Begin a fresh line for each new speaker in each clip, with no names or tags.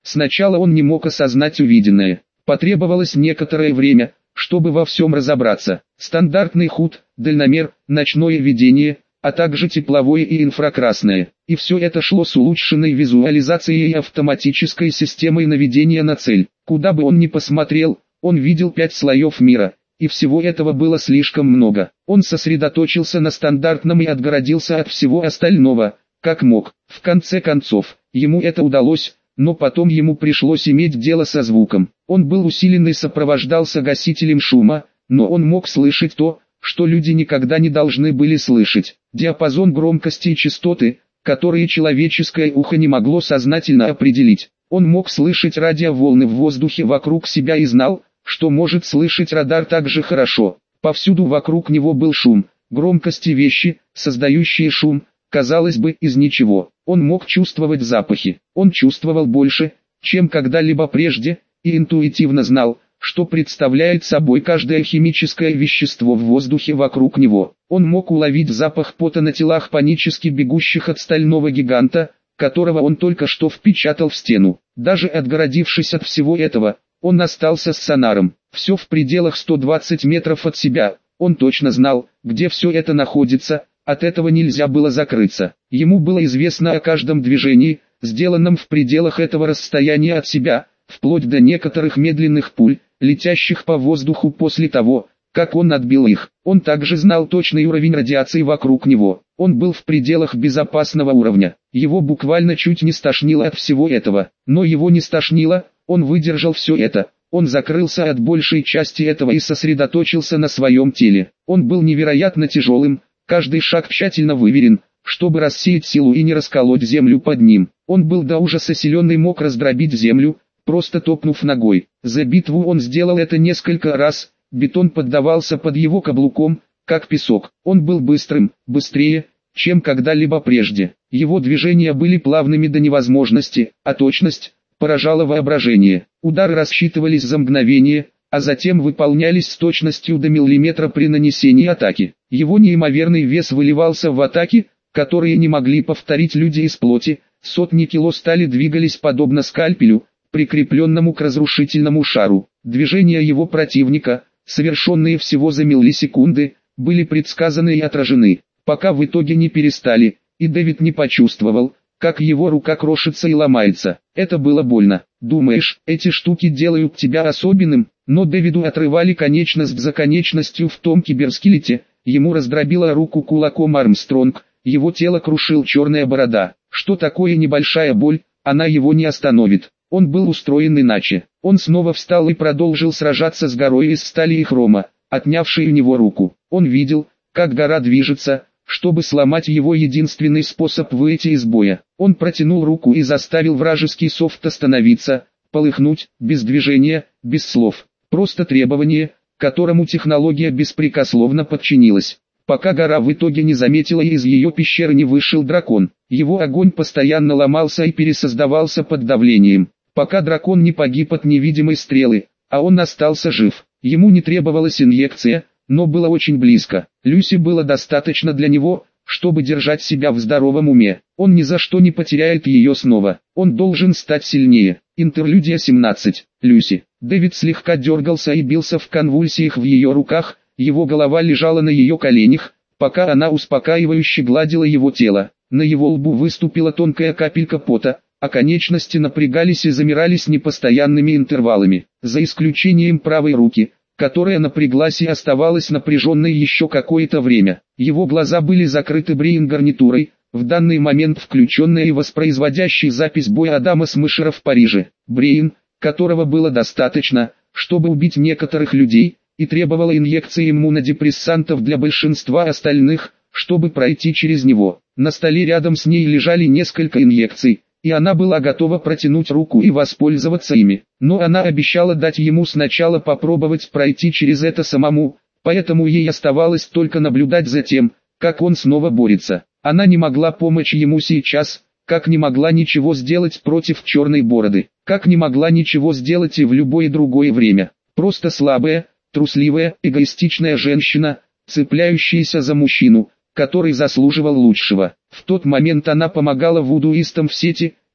Сначала он не мог осознать увиденное. Потребовалось некоторое время, чтобы во всем разобраться. Стандартный ХУД, дальномер, ночное видение, а также тепловое и инфракрасное. И все это шло с улучшенной визуализацией и автоматической системой наведения на цель. Куда бы он ни посмотрел, он видел 5 слоев мира. И всего этого было слишком много. Он сосредоточился на стандартном и отгородился от всего остального, как мог. В конце концов, ему это удалось, но потом ему пришлось иметь дело со звуком. Он был усилен и сопровождался гасителем шума, но он мог слышать то, что люди никогда не должны были слышать. Диапазон громкости и частоты, которые человеческое ухо не могло сознательно определить. Он мог слышать радиоволны в воздухе вокруг себя и знал, что может слышать радар так же хорошо. Повсюду вокруг него был шум, громкости вещи, создающие шум, казалось бы, из ничего. Он мог чувствовать запахи. Он чувствовал больше, чем когда-либо прежде, и интуитивно знал, что представляет собой каждое химическое вещество в воздухе вокруг него. Он мог уловить запах пота на телах панически бегущих от стального гиганта, которого он только что впечатал в стену. Даже отгородившись от всего этого, он остался с сонаром. Все в пределах 120 метров от себя. Он точно знал, где все это находится, от этого нельзя было закрыться. Ему было известно о каждом движении, сделанном в пределах этого расстояния от себя, вплоть до некоторых медленных пуль, летящих по воздуху после того, как он отбил их. Он также знал точный уровень радиации вокруг него. Он был в пределах безопасного уровня. Его буквально чуть не стошнило от всего этого. Но его не стошнило, он выдержал все это. Он закрылся от большей части этого и сосредоточился на своем теле. Он был невероятно тяжелым, каждый шаг тщательно выверен, чтобы рассеять силу и не расколоть землю под ним. Он был до ужаса силен и мог раздробить землю, просто топнув ногой. За битву он сделал это несколько раз, бетон поддавался под его каблуком, как песок. Он был быстрым, быстрее, чем когда-либо прежде. Его движения были плавными до невозможности, а точность поражала воображение. Удары рассчитывались за мгновение, а затем выполнялись с точностью до миллиметра при нанесении атаки. Его неимоверный вес выливался в атаки, которые не могли повторить люди из плоти. Сотни кило стали двигались подобно скальпелю, прикрепленному к разрушительному шару. Движения его противника, совершенные всего за миллисекунды, были предсказаны и отражены, пока в итоге не перестали, и Дэвид не почувствовал, как его рука крошится и ломается. Это было больно. Думаешь, эти штуки делают тебя особенным? Но Дэвиду отрывали конечность за конечностью в том киберскелете, ему раздробила руку кулаком Армстронг, его тело крушил черная борода. Что такое небольшая боль, она его не остановит. Он был устроен иначе. Он снова встал и продолжил сражаться с горой из стали и хрома, отнявшей у него руку. Он видел, как гора движется, чтобы сломать его единственный способ выйти из боя. Он протянул руку и заставил вражеский софт остановиться, полыхнуть, без движения, без слов. Просто требование, которому технология беспрекословно подчинилась. Пока гора в итоге не заметила и из ее пещеры не вышел дракон. Его огонь постоянно ломался и пересоздавался под давлением. Пока дракон не погиб от невидимой стрелы, а он остался жив. Ему не требовалась инъекция, но было очень близко. Люси было достаточно для него, чтобы держать себя в здоровом уме. Он ни за что не потеряет ее снова. Он должен стать сильнее. Интерлюдия 17. Люси. Дэвид слегка дергался и бился в конвульсиях в ее руках, его голова лежала на ее коленях, пока она успокаивающе гладила его тело. На его лбу выступила тонкая капелька пота, а конечности напрягались и замирали с непостоянными интервалами. За исключением правой руки, которая напряглась и оставалась напряженной еще какое-то время. Его глаза были закрыты брейн-гарнитурой, в данный момент включенной и воспроизводящей запись боя Адама Смешера в Париже. Брейн, которого было достаточно, чтобы убить некоторых людей, и требовала инъекции иммунодепрессантов для большинства остальных, чтобы пройти через него. На столе рядом с ней лежали несколько инъекций, и она была готова протянуть руку и воспользоваться ими. Но она обещала дать ему сначала попробовать пройти через это самому, поэтому ей оставалось только наблюдать за тем, как он снова борется. Она не могла помочь ему сейчас, как не могла ничего сделать против черной бороды, как не могла ничего сделать и в любое другое время. Просто слабая, трусливая, эгоистичная женщина, цепляющаяся за мужчину, который заслуживал лучшего. В тот момент она помогала вудуистам в сети,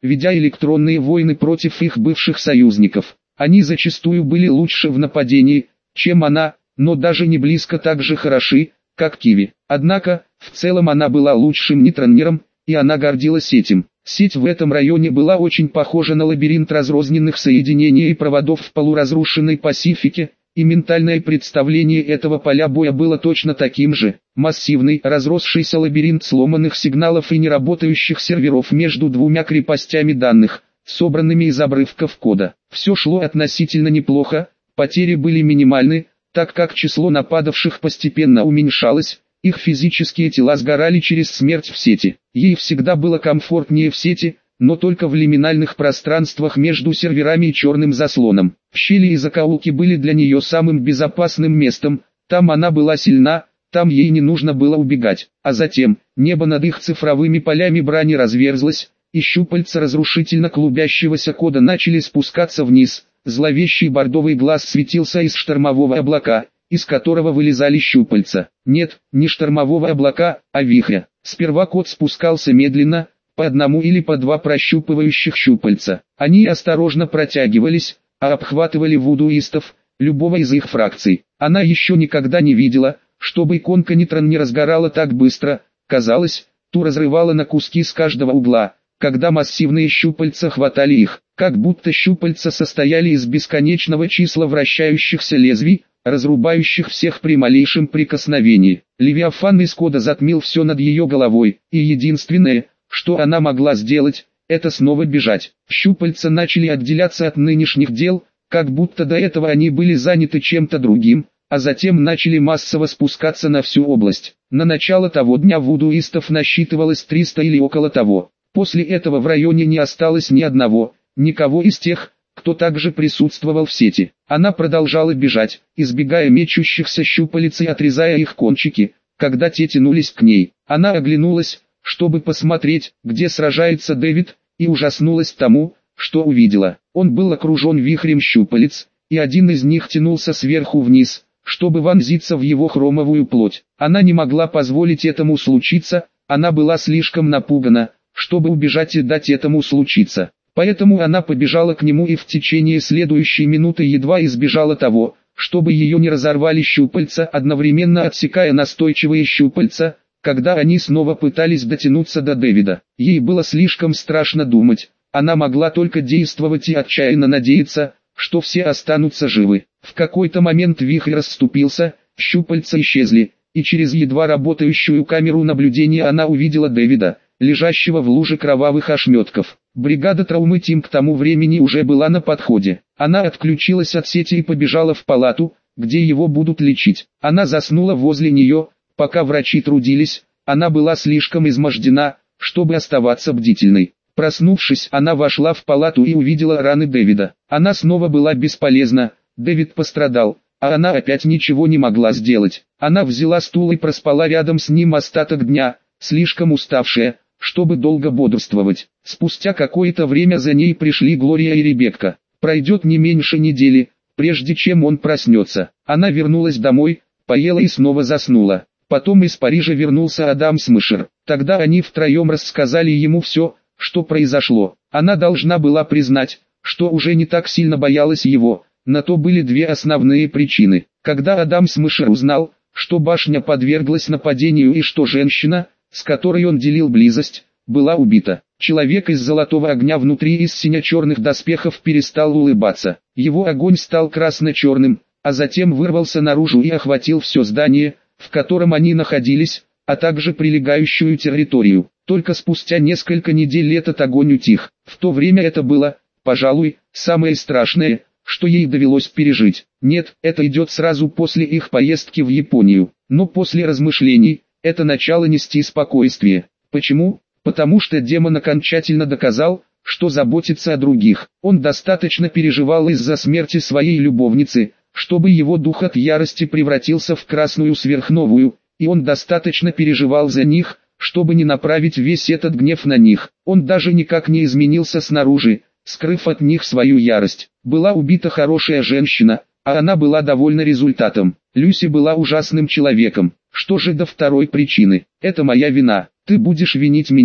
ведя электронные войны против их бывших союзников. Они зачастую были лучше в нападении, чем она, но даже не близко так же хороши, как Киви. Однако, в целом она была лучшим нетронером, и она гордилась этим. Сеть в этом районе была очень похожа на лабиринт разрозненных соединений и проводов в полуразрушенной Пасифике, и ментальное представление этого поля боя было точно таким же. Массивный, разросшийся лабиринт сломанных сигналов и неработающих серверов между двумя крепостями данных, собранными из обрывков кода. Все шло относительно неплохо, потери были минимальны, так как число нападавших постепенно уменьшалось, их физические тела сгорали через смерть в сети. Ей всегда было комфортнее в сети, но только в лиминальных пространствах между серверами и черным заслоном. Щели и закоулки были для нее самым безопасным местом, там она была сильна, там ей не нужно было убегать. А затем, небо над их цифровыми полями брани разверзлось, и щупальца разрушительно клубящегося кода начали спускаться вниз. Зловещий бордовый глаз светился из штормового облака, из которого вылезали щупальца. Нет, не штормового облака, а вихря. Сперва код спускался медленно, по одному или по два прощупывающих щупальца. Они осторожно протягивались, а обхватывали вудуистов, любого из их фракций. Она еще никогда не видела, чтобы иконка нейтрон не разгорала так быстро, казалось, ту разрывала на куски с каждого угла, когда массивные щупальца хватали их, как будто щупальца состояли из бесконечного числа вращающихся лезвий, разрубающих всех при малейшем прикосновении. Левиафан из кода затмил все над ее головой, и единственное, что она могла сделать, это снова бежать. Щупальца начали отделяться от нынешних дел, как будто до этого они были заняты чем-то другим, а затем начали массово спускаться на всю область. На начало того дня вудуистов насчитывалось 300 или около того. После этого в районе не осталось ни одного, никого из тех, кто также присутствовал в сети. Она продолжала бежать, избегая мечущихся щупалец и отрезая их кончики, когда те тянулись к ней. Она оглянулась, чтобы посмотреть, где сражается Дэвид, и ужаснулась тому, что увидела. Он был окружен вихрем щупалец, и один из них тянулся сверху вниз, чтобы вонзиться в его хромовую плоть. Она не могла позволить этому случиться, она была слишком напугана, чтобы убежать и дать этому случиться. Поэтому она побежала к нему и в течение следующей минуты едва избежала того, чтобы ее не разорвали щупальца, одновременно отсекая настойчивые щупальца, когда они снова пытались дотянуться до Дэвида. Ей было слишком страшно думать, она могла только действовать и отчаянно надеяться, что все останутся живы. В какой-то момент вихрь расступился, щупальца исчезли, и через едва работающую камеру наблюдения она увидела Дэвида, лежащего в луже кровавых ошметков. Бригада травмы Тим к тому времени уже была на подходе. Она отключилась от сети и побежала в палату, где его будут лечить. Она заснула возле нее, пока врачи трудились, она была слишком измождена, чтобы оставаться бдительной. Проснувшись, она вошла в палату и увидела раны Дэвида. Она снова была бесполезна, Дэвид пострадал, а она опять ничего не могла сделать. Она взяла стул и проспала рядом с ним остаток дня, слишком уставшая, чтобы долго бодрствовать. Спустя какое-то время за ней пришли Глория и Ребекка. Пройдет не меньше недели, прежде чем он проснется. Она вернулась домой, поела и снова заснула. Потом из Парижа вернулся Адам Смышер. Тогда они втроем рассказали ему все, что произошло. Она должна была признать, что уже не так сильно боялась его. На то были две основные причины. Когда Адам Смышер узнал, что башня подверглась нападению и что женщина, с которой он делил близость, была убита. Человек из золотого огня внутри из сине-черных доспехов перестал улыбаться. Его огонь стал красно-черным, а затем вырвался наружу и охватил все здание, в котором они находились, а также прилегающую территорию. Только спустя несколько недель этот огонь утих. В то время это было, пожалуй, самое страшное, что ей довелось пережить. Нет, это идет сразу после их поездки в Японию. Но после размышлений, это начало нести спокойствие. Почему? Потому что демон окончательно доказал, что заботится о других. Он достаточно переживал из-за смерти своей любовницы, чтобы его дух от ярости превратился в красную сверхновую, и он достаточно переживал за них, чтобы не направить весь этот гнев на них. Он даже никак не изменился снаружи, скрыв от них свою ярость. Была убита хорошая женщина, а она была довольна результатом. Люси была ужасным человеком. Что же до второй причины? Это моя вина. Ты будешь винить меня,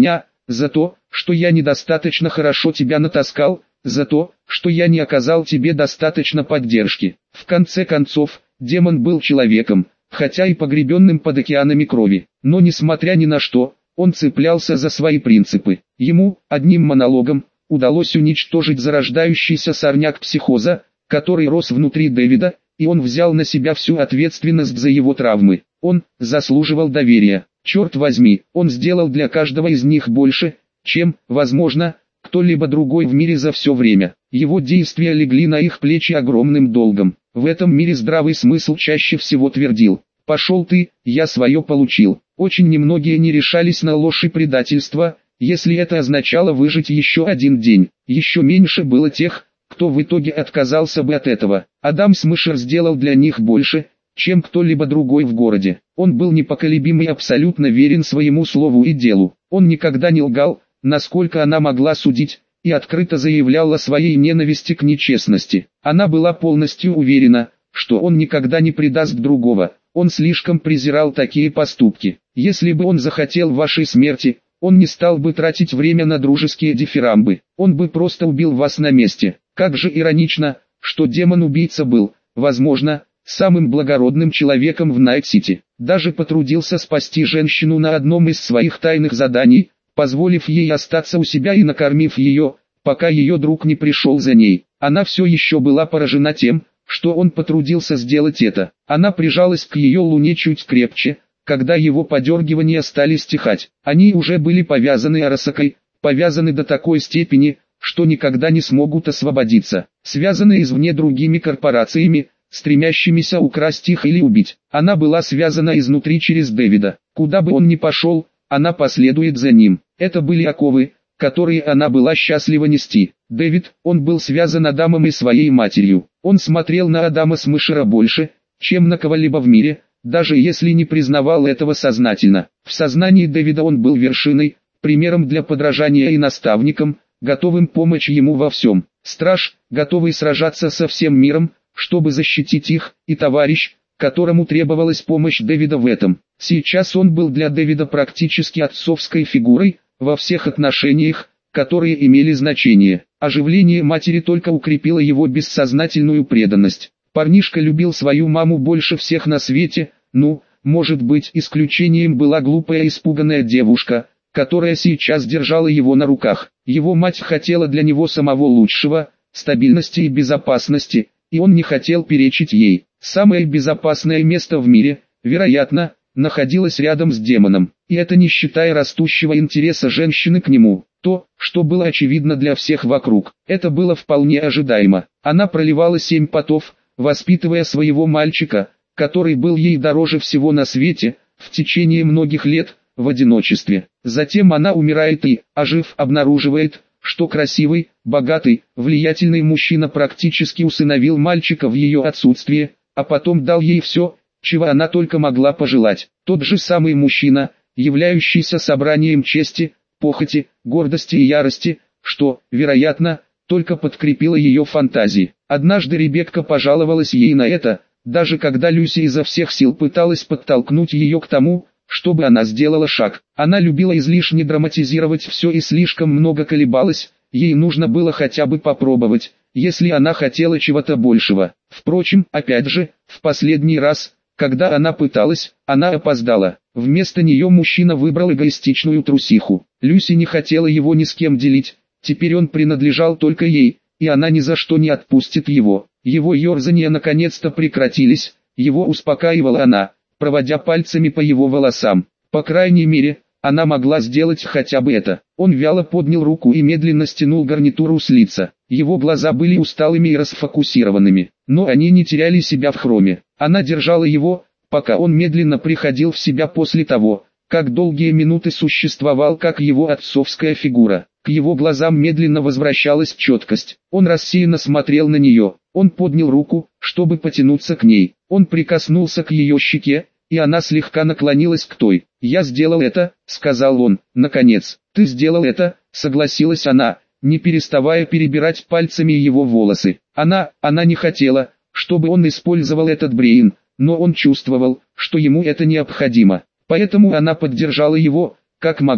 за то, что я недостаточно хорошо тебя натаскал, за то, что я не оказал тебе достаточно поддержки. В конце концов, демон был человеком, хотя и погребенным под океанами крови, но несмотря ни на что, он цеплялся за свои принципы. Ему, одним монологом, удалось уничтожить зарождающийся сорняк психоза, который рос внутри Дэвида, и он взял на себя всю ответственность за его травмы. Он заслуживал доверия. Черт возьми, он сделал для каждого из них больше, чем, возможно, кто-либо другой в мире за все время. Его действия легли на их плечи огромным долгом. В этом мире здравый смысл чаще всего твердил: «Пошел ты, я свое получил». Очень немногие не решались на ложь и предательство, если это означало выжить еще один день. Еще меньше было тех, кто в итоге отказался бы от этого. Адам Смешер сделал для них больше, чем кто-либо другой в городе. Он был непоколебим и абсолютно верен своему слову и делу. Он никогда не лгал, насколько она могла судить, и открыто заявлял о своей ненависти к нечестности. Она была полностью уверена, что он никогда не предаст другого. Он слишком презирал такие поступки. Если бы он захотел вашей смерти, он не стал бы тратить время на дружеские дифирамбы. Он бы просто убил вас на месте. Как же иронично, что демон-убийца был, возможно, самым благородным человеком в Найт-Сити. Даже потрудился спасти женщину на одном из своих тайных заданий, позволив ей остаться у себя и накормив ее, пока ее друг не пришел за ней. Она все еще была поражена тем, что он потрудился сделать это. Она прижалась к ее луне чуть крепче, когда его подергивания стали стихать. Они уже были повязаны Арасакой, повязаны до такой степени, что никогда не смогут освободиться. Связаны извне другими корпорациями, стремящимися украсть их или убить. Она была связана изнутри через Дэвида. Куда бы он ни пошел, она последует за ним. Это были оковы, которые она была счастлива нести. Дэвид, он был связан Адамом и своей матерью. Он смотрел на Адама Смешера больше, чем на кого-либо в мире, даже если не признавал этого сознательно. В сознании Дэвида он был вершиной, примером для подражания и наставником, готовым помочь ему во всем. Страж, готовый сражаться со всем миром, чтобы защитить их, и товарищ, которому требовалась помощь Дэвида в этом. Сейчас он был для Дэвида практически отцовской фигурой, во всех отношениях, которые имели значение. Оживление матери только укрепило его бессознательную преданность. Парнишка любил свою маму больше всех на свете, может быть, исключением была глупая испуганная девушка, которая сейчас держала его на руках. Его мать хотела для него самого лучшего, стабильности и безопасности, и он не хотел перечить ей. Самое безопасное место в мире, вероятно, находилось рядом с демоном, и это не считая растущего интереса женщины к нему. То, что было очевидно для всех вокруг, это было вполне ожидаемо. Она проливала 7 потов, воспитывая своего мальчика, который был ей дороже всего на свете, в течение многих лет, в одиночестве. Затем она умирает и, ожив, обнаруживает, что красивый, богатый, влиятельный мужчина практически усыновил мальчика в ее отсутствие, а потом дал ей все, чего она только могла пожелать. Тот же самый мужчина, являющийся собранием чести, похоти, гордости и ярости, что, вероятно, только подкрепило ее фантазии. Однажды Ребекка пожаловалась ей на это, даже когда Люси изо всех сил пыталась подтолкнуть ее к тому, чтобы она сделала шаг. Она любила излишне драматизировать все и слишком много колебалась, ей нужно было хотя бы попробовать, если она хотела чего-то большего. Впрочем, опять же, в последний раз, когда она пыталась, она опоздала. Вместо нее мужчина выбрал эгоистичную трусиху. Люси не хотела его ни с кем делить, теперь он принадлежал только ей, и она ни за что не отпустит его. Его ерзания наконец-то прекратились, его успокаивала она, проводя пальцами по его волосам. По крайней мере, она могла сделать хотя бы это. Он вяло поднял руку и медленно стянул гарнитуру с лица. Его глаза были усталыми и расфокусированными, но они не теряли себя в хроме. Она держала его, пока он медленно приходил в себя после того, как долгие минуты существовал как его отцовская фигура. К его глазам медленно возвращалась четкость. Он рассеянно смотрел на нее. Он поднял руку, чтобы потянуться к ней. Он прикоснулся к ее щеке, и она слегка наклонилась к той. «Я сделал это», — сказал он. «Наконец, ты сделал это», — согласилась она, не переставая перебирать пальцами его волосы. Она не хотела, чтобы он использовал этот брейн, но он чувствовал, что ему это необходимо. Поэтому она поддержала его, как могла.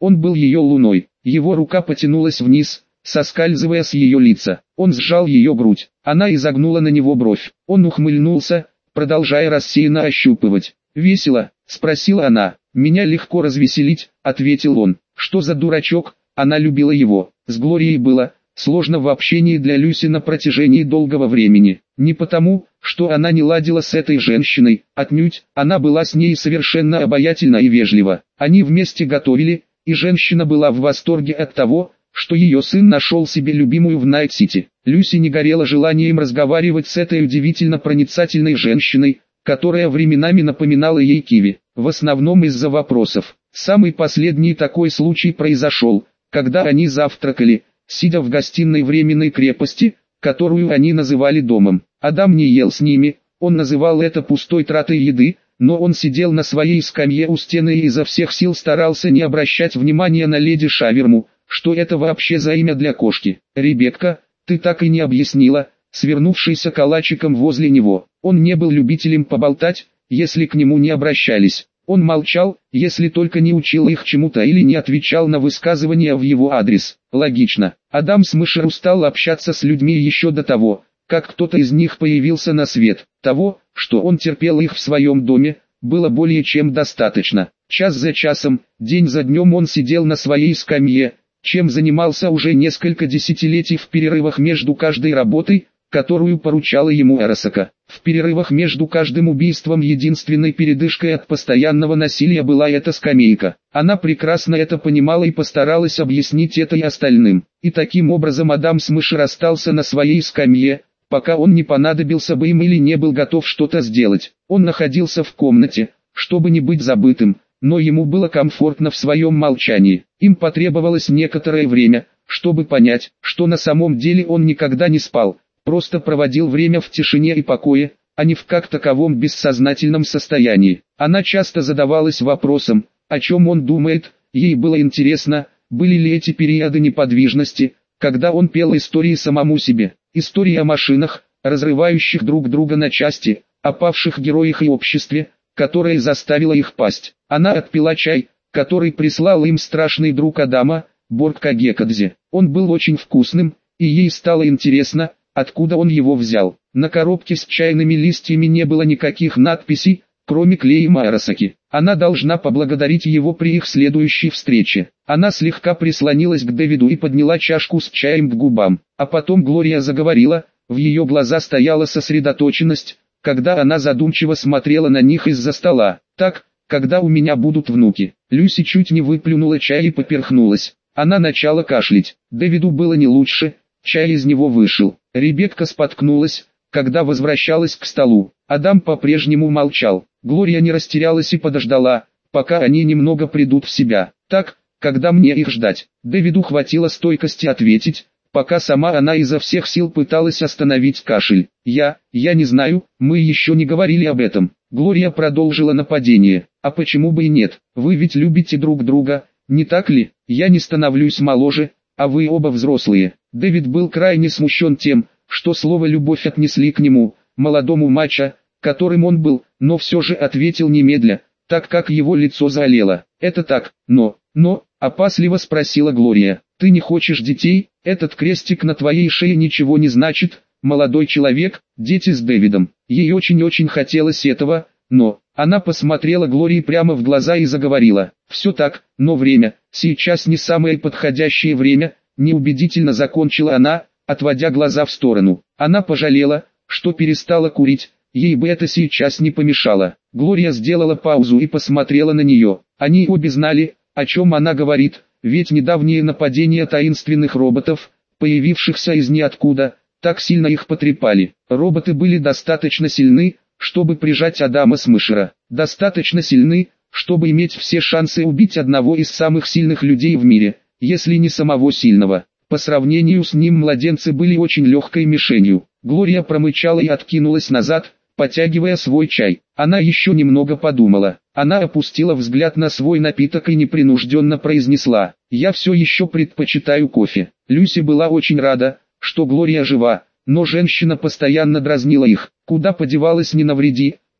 Он был ее луной. Его рука потянулась вниз, соскальзывая с ее лица. Он сжал ее грудь. Она изогнула на него бровь. Он ухмыльнулся, продолжая рассеянно ощупывать. «Весело?» — спросила она. «Меня легко развеселить», — ответил он. «Что за дурачок?» Она любила его. С Глорией было сложно в общении для Люси на протяжении долгого времени. Не потому, что она не ладила с этой женщиной, отнюдь, она была с ней совершенно обаятельна и вежлива. Они вместе готовили, и женщина была в восторге от того, что ее сын нашел себе любимую в Найт-Сити. Люси не горела желанием разговаривать с этой удивительно проницательной женщиной, которая временами напоминала ей Киви, в основном из-за вопросов. Самый последний такой случай произошел, когда они завтракали, сидя в гостиной временной крепости, которую они называли домом. Адам не ел с ними, он называл это пустой тратой еды, но он сидел на своей скамье у стены и изо всех сил старался не обращать внимания на леди Шаверму. Что это вообще за имя для кошки? «Ребекка, ты так и не объяснила», свернувшийся калачиком возле него. Он не был любителем поболтать, если к нему не обращались. Он молчал, если только не учил их чему-то или не отвечал на высказывания в его адрес. Логично. Адам Смышер устал общаться с людьми еще до того, как кто-то из них появился на свет. Того, что он терпел их в своем доме, было более чем достаточно. Час за часом, день за днем он сидел на своей скамье, чем занимался уже несколько десятилетий в перерывах между каждой работой, которую поручала ему Арасака. В перерывах между каждым убийством единственной передышкой от постоянного насилия была эта скамейка. Она прекрасно это понимала и постаралась объяснить это и остальным. И таким образом Адам Смышер остался на своей скамье, пока он не понадобился бы им или не был готов что-то сделать. Он находился в комнате, чтобы не быть забытым, но ему было комфортно в своем молчании. Им потребовалось некоторое время, чтобы понять, что на самом деле он никогда не спал, просто проводил время в тишине и покое, а не в как таковом бессознательном состоянии. Она часто задавалась вопросом, о чем он думает, ей было интересно, были ли эти периоды неподвижности, когда он пел истории самому себе, истории о машинах, разрывающих друг друга на части, о павших героях и обществе, которое заставило их пасть. Она отпила чай, который прислал им страшный друг Адама, Борг Кагекадзе. Он был очень вкусным, и ей стало интересно, откуда он его взял. На коробке с чайными листьями не было никаких надписей, кроме клейма Арасаки. Она должна поблагодарить его при их следующей встрече. Она слегка прислонилась к Дэвиду и подняла чашку с чаем к губам. А потом Глория заговорила, в ее глаза стояла сосредоточенность, когда она задумчиво смотрела на них из-за стола. «Так, когда у меня будут внуки». Люси чуть не выплюнула чай и поперхнулась. Она начала кашлять. Дэвиду было не лучше, чай из него вышел. Ребекка споткнулась, когда возвращалась к столу. Адам по-прежнему молчал. Глория не растерялась и подождала, пока они немного придут в себя. «Так, когда мне их ждать?» Дэвиду хватило стойкости ответить, пока сама она изо всех сил пыталась остановить кашель. Я не знаю, мы еще не говорили об этом». Глория продолжила нападение. «А почему бы и нет? Вы ведь любите друг друга, не так ли? Я не становлюсь моложе, а вы оба взрослые». Дэвид был крайне смущен тем, что слово «любовь» отнесли к нему, молодому мачо, которым он был, но все же ответил немедля, так как его лицо заолело. «Это так, но, опасливо спросила Глория, ты не хочешь детей? Этот крестик на твоей шее ничего не значит, молодой человек, дети с Дэвидом». Ей очень-очень хотелось этого, но... Она посмотрела Глории прямо в глаза и заговорила. «Все так, но время, сейчас не самое подходящее время», неубедительно закончила она, отводя глаза в сторону. Она пожалела, что перестала курить, ей бы это сейчас не помешало. Глория сделала паузу и посмотрела на нее. Они обе знали, о чем она говорит, ведь недавние нападения таинственных роботов, появившихся из ниоткуда, так сильно их потрепали. Роботы были достаточно сильны, чтобы прижать Адама Смышера. Достаточно сильны, чтобы иметь все шансы убить одного из самых сильных людей в мире, если не самого сильного. По сравнению с ним младенцы были очень легкой мишенью. Глория промычала и откинулась назад, потягивая свой чай. Она еще немного подумала. Она опустила взгляд на свой напиток и непринужденно произнесла: «Я все еще предпочитаю кофе». Люси была очень рада, что Глория жива, но женщина постоянно дразнила их. «Куда подевалась не навреди»,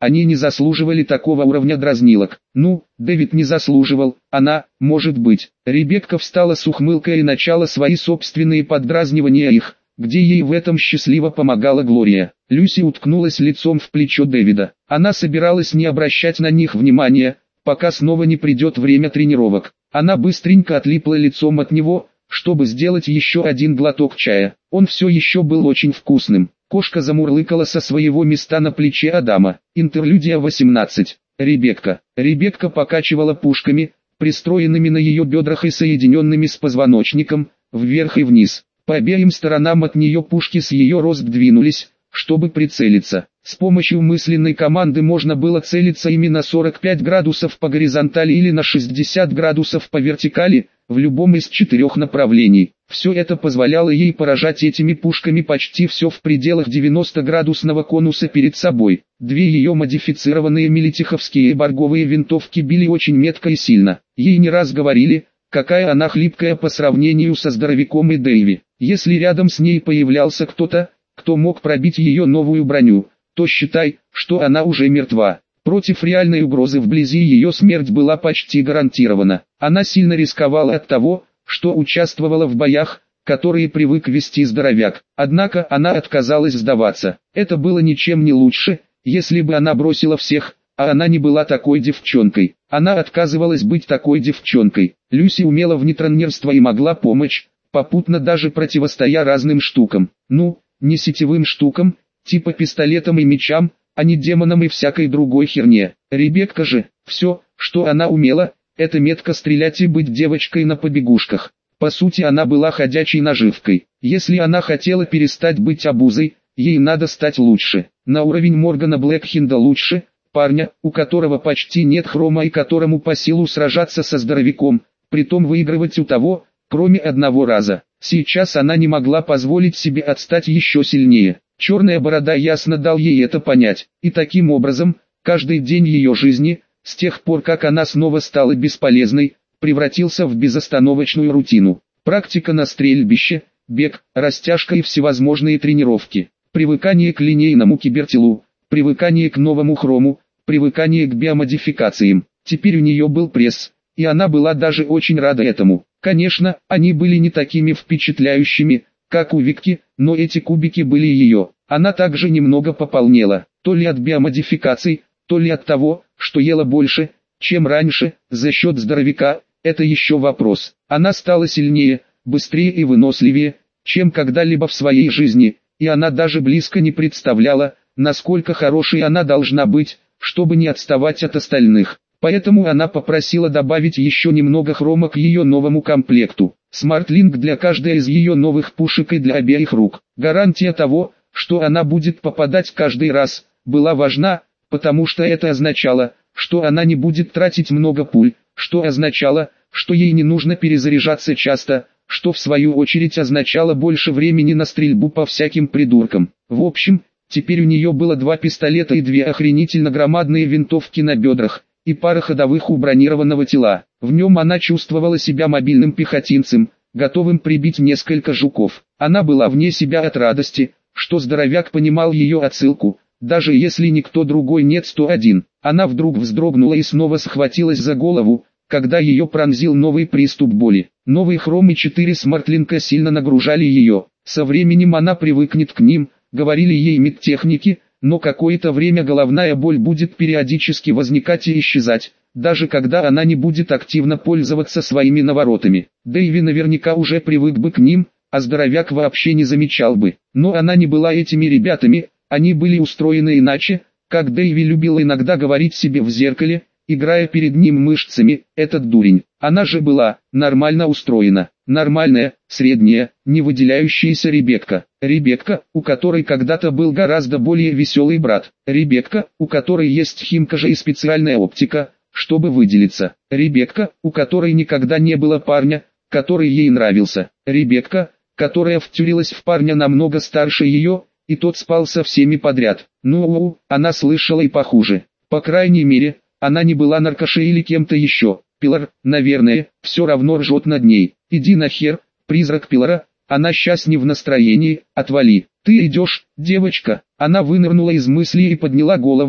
они не заслуживали такого уровня дразнилок. Ну, Дэвид не заслуживал, она, может быть. Ребекка встала с ухмылкой и начала свои собственные поддразнивания их, где ей в этом счастливо помогала Глория. Люси уткнулась лицом в плечо Дэвида. Она собиралась не обращать на них внимания, пока снова не придет время тренировок. Она быстренько отлипла лицом от него, чтобы сделать еще один глоток чая. Он все еще был очень вкусным. Кошка замурлыкала со своего места на плече Адама. Интерлюдия 18. Ребекка. Ребекка покачивала пушками, пристроенными на ее бедрах и соединенными с позвоночником, вверх и вниз. По обеим сторонам от нее пушки с ее рост двинулись, чтобы прицелиться. С помощью мысленной команды можно было целиться ими на 45 градусов по горизонтали или на 60 градусов по вертикали, в любом из 4 направлений. Все это позволяло ей поражать этими пушками почти все в пределах 90-градусного конуса перед собой. Две ее модифицированные милитиховские и борговые винтовки били очень метко и сильно. Ей не раз говорили, какая она хлипкая по сравнению со здоровяком и Дэйви. Если рядом с ней появлялся кто-то, кто мог пробить ее новую броню, то считай, что она уже мертва. Против реальной угрозы вблизи ее смерть была почти гарантирована. Она сильно рисковала от того, что участвовала в боях, которые привык вести здоровяк. Однако она отказалась сдаваться. Это было ничем не лучше, если бы она бросила всех, а она не была такой девчонкой. Она отказывалась быть такой девчонкой. Люси умела в нетронерство и могла помочь, попутно даже противостоя разным штукам. Ну, не сетевым штукам, типа пистолетам и мечам, а не демонам и всякой другой херне. Ребекка же, все, что она умела, это метко стрелять и быть девочкой на побегушках. По сути она была ходячей наживкой. Если она хотела перестать быть обузой, ей надо стать лучше. На уровень Моргана Блэкхинда лучше, парня, у которого почти нет хрома и которому по силу сражаться со здоровяком, притом выигрывать у того, кроме одного раза. Сейчас она не могла позволить себе отстать еще сильнее. Черная борода ясно дал ей это понять, и таким образом, каждый день ее жизни, с тех пор как она снова стала бесполезной, превратился в безостановочную рутину. Практика на стрельбище, бег, растяжка и всевозможные тренировки, привыкание к линейному кибертелу, привыкание к новому хрому, привыкание к биомодификациям. Теперь у нее был пресс, и она была даже очень рада этому. Конечно, они были не такими впечатляющими, как у Викки, но эти кубики были ее. Она также немного пополнела, то ли от биомодификаций, то ли от того, что ела больше, чем раньше, за счет здоровяка, это еще вопрос. Она стала сильнее, быстрее и выносливее, чем когда-либо в своей жизни, и она даже близко не представляла, насколько хорошей она должна быть, чтобы не отставать от остальных. Поэтому она попросила добавить еще немного хрома к ее новому комплекту. Смарт-линк для каждой из ее новых пушек и для обеих рук. Гарантия того, что она будет попадать каждый раз, была важна, потому что это означало, что она не будет тратить много пуль, что означало, что ей не нужно перезаряжаться часто, что в свою очередь означало больше времени на стрельбу по всяким придуркам. В общем, теперь у нее было 2 пистолета и 2 охренительно громадные винтовки на бедрах, и пара ходовых у бронированного тела. В нем она чувствовала себя мобильным пехотинцем, готовым прибить несколько жуков. Она была вне себя от радости, что здоровяк понимал ее отсылку, даже если никто другой нет 101. Она вдруг вздрогнула и снова схватилась за голову, когда ее пронзил новый приступ боли. Новый хром и 4 смартлинка сильно нагружали ее. Со временем она привыкнет к ним, говорили ей медтехники, но какое-то время головная боль будет периодически возникать и исчезать, даже когда она не будет активно пользоваться своими наворотами. Дэйви наверняка уже привык бы к ним, а здоровяк вообще не замечал бы. Но она не была этими ребятами, они были устроены иначе, как Дэйви любил иногда говорить себе в зеркале, играя перед ним мышцами, этот дурень. Она же была нормально устроена, нормальная, средняя, не выделяющаяся Ребекка. Ребекка, у которой когда-то был гораздо более веселый брат. Ребекка, у которой есть химка же и специальная оптика, чтобы выделиться. Ребекка, у которой никогда не было парня, который ей нравился. Ребекка, которая втюрилась в парня намного старше ее, и тот спал со всеми подряд. Ну, она слышала и похуже. По крайней мере, она не была наркошей или кем-то еще. Пилар, наверное, все равно ржет над ней. Иди нахер, призрак Пилара, она сейчас не в настроении, отвали. Ты идешь, девочка. Она вынырнула из мыслей и подняла голову,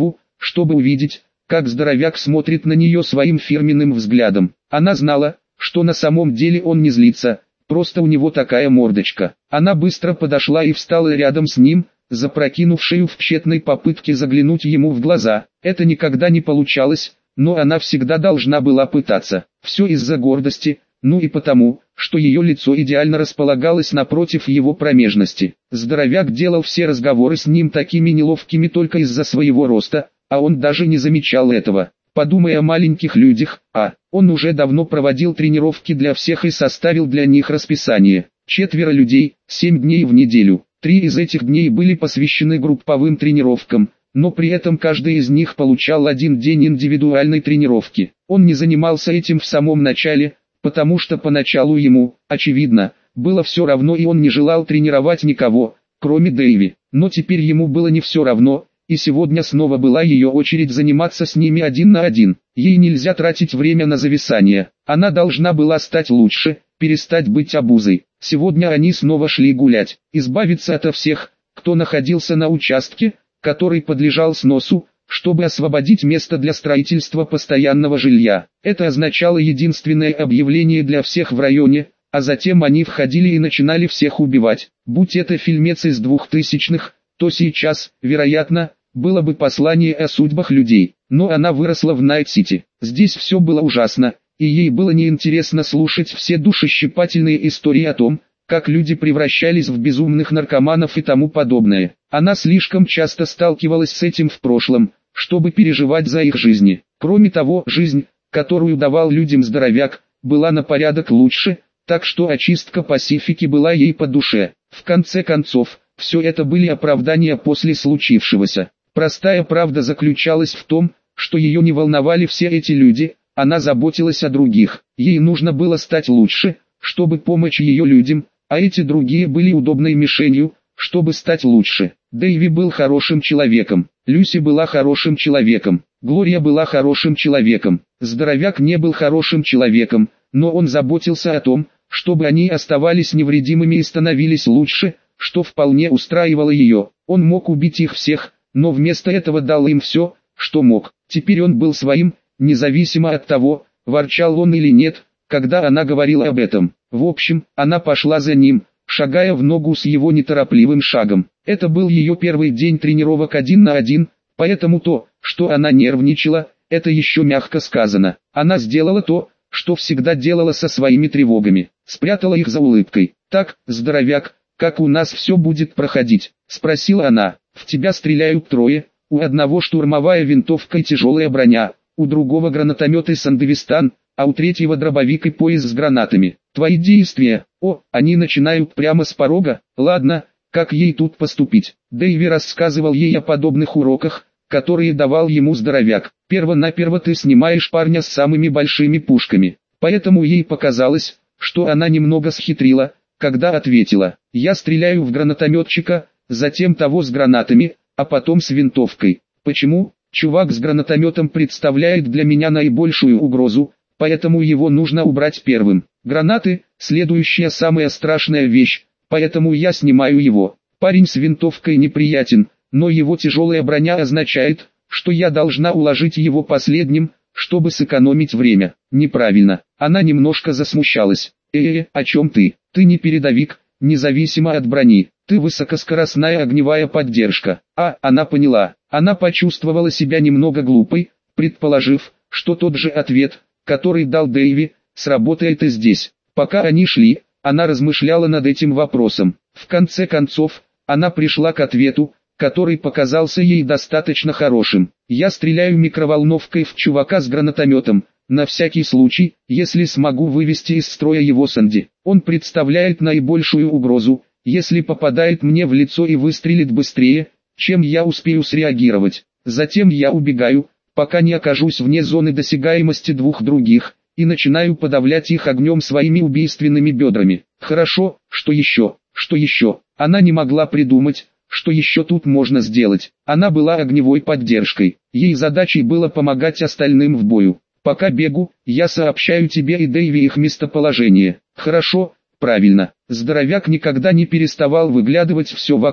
чтобы увидеть, как здоровяк смотрит на нее своим фирменным взглядом. Она знала, что на самом деле он не злится, просто у него такая мордочка. Она быстро подошла и встала рядом с ним, запрокинув шею в тщетной попытке заглянуть ему в глаза. Это никогда не получалось, но она всегда должна была пытаться. Все из-за гордости, ну и потому, что ее лицо идеально располагалось напротив его промежности. Здоровяк делал все разговоры с ним такими неловкими только из-за своего роста, а он даже не замечал этого. Подумай о маленьких людях, он уже давно проводил тренировки для всех и составил для них расписание. 4 людей, 7 дней в неделю. 3 из этих дней были посвящены групповым тренировкам, но при этом каждый из них получал 1 день индивидуальной тренировки. Он не занимался этим в самом начале, потому что поначалу ему, очевидно, было все равно и он не желал тренировать никого, кроме Дэйви. Но теперь ему было не все равно, и сегодня снова была ее очередь заниматься с ними 1 на 1. Ей нельзя тратить время на зависание. Она должна была стать лучше, перестать быть обузой. Сегодня они снова шли гулять, избавиться ото всех, кто находился на участке, который подлежал сносу, чтобы освободить место для строительства постоянного жилья. Это означало единственное объявление для всех в районе, а затем они входили и начинали всех убивать. Будь это фильмец из 2000-х, то сейчас, вероятно, было бы послание о судьбах людей. Но она выросла в Найт-Сити. Здесь все было ужасно, и ей было неинтересно слушать все душещипательные истории о том, как люди превращались в безумных наркоманов и тому подобное. Она слишком часто сталкивалась с этим в прошлом, чтобы переживать за их жизни. Кроме того, жизнь, которую давал людям здоровяк, была на порядок лучше, так что очистка Пасифики была ей по душе. В конце концов, все это были оправдания после случившегося. Простая правда заключалась в том, что ее не волновали все эти люди, она заботилась о других. Ей нужно было стать лучше, чтобы помочь ее людям, а эти другие были удобной мишенью, чтобы стать лучше. Дэйви был хорошим человеком, Люси была хорошим человеком, Глория была хорошим человеком, здоровяк не был хорошим человеком, но он заботился о том, чтобы они оставались невредимыми и становились лучше, что вполне устраивало ее. Он мог убить их всех, но вместо этого дал им все, что мог. Теперь он был своим, независимо от того, ворчал он или нет, когда она говорила об этом. В общем, она пошла за ним, шагая в ногу с его неторопливым шагом. Это был ее первый день тренировок 1 на 1, поэтому то, что она нервничала, это еще мягко сказано. Она сделала то, что всегда делала со своими тревогами, спрятала их за улыбкой. «Так, здоровяк, как у нас все будет проходить?» – спросила она. «В тебя стреляют 3, у одного штурмовая винтовка и тяжелая броня, у другого гранатомет и Сандевистан, а у 3-го дробовик и пояс с гранатами. Твои действия, они начинают прямо с порога. Ладно, как ей тут поступить?» Дэйви рассказывал ей о подобных уроках, которые давал ему здоровяк. Перво-наперво ты снимаешь парня с самыми большими пушками. Поэтому ей показалось, что она немного схитрила, когда ответила: «Я стреляю в гранатометчика, затем того с гранатами, а потом с винтовкой. Почему? Чувак с гранатометом представляет для меня наибольшую угрозу, поэтому его нужно убрать первым. Гранаты – следующая самая страшная вещь, поэтому я снимаю его. Парень с винтовкой неприятен, но его тяжелая броня означает, что я должна уложить его последним, чтобы сэкономить время». Неправильно. Она немножко засмущалась. О чем ты? Ты не передовик, независимо от брони. Ты высокоскоростная огневая поддержка. Она поняла. Она почувствовала себя немного глупой, предположив, что тот же ответ, который дал Дэйви, сработает и здесь. Пока они шли, она размышляла над этим вопросом. В конце концов, она пришла к ответу, который показался ей достаточно хорошим. «Я стреляю микроволновкой в чувака с гранатометом, на всякий случай, если смогу вывести из строя его Санди. Он представляет наибольшую угрозу, если попадает мне в лицо и выстрелит быстрее, чем я успею среагировать. Затем я убегаю, пока не окажусь вне зоны досягаемости 2 других, и начинаю подавлять их огнем своими убийственными бедрами. Хорошо, что еще? Что еще?» Она не могла придумать, что еще тут можно сделать. Она была огневой поддержкой. Ей задачей было помогать остальным в бою. «Пока бегу, я сообщаю тебе и Дэйви их местоположение». «Хорошо, правильно». Здоровяк никогда не переставал выглядывать все вокруг,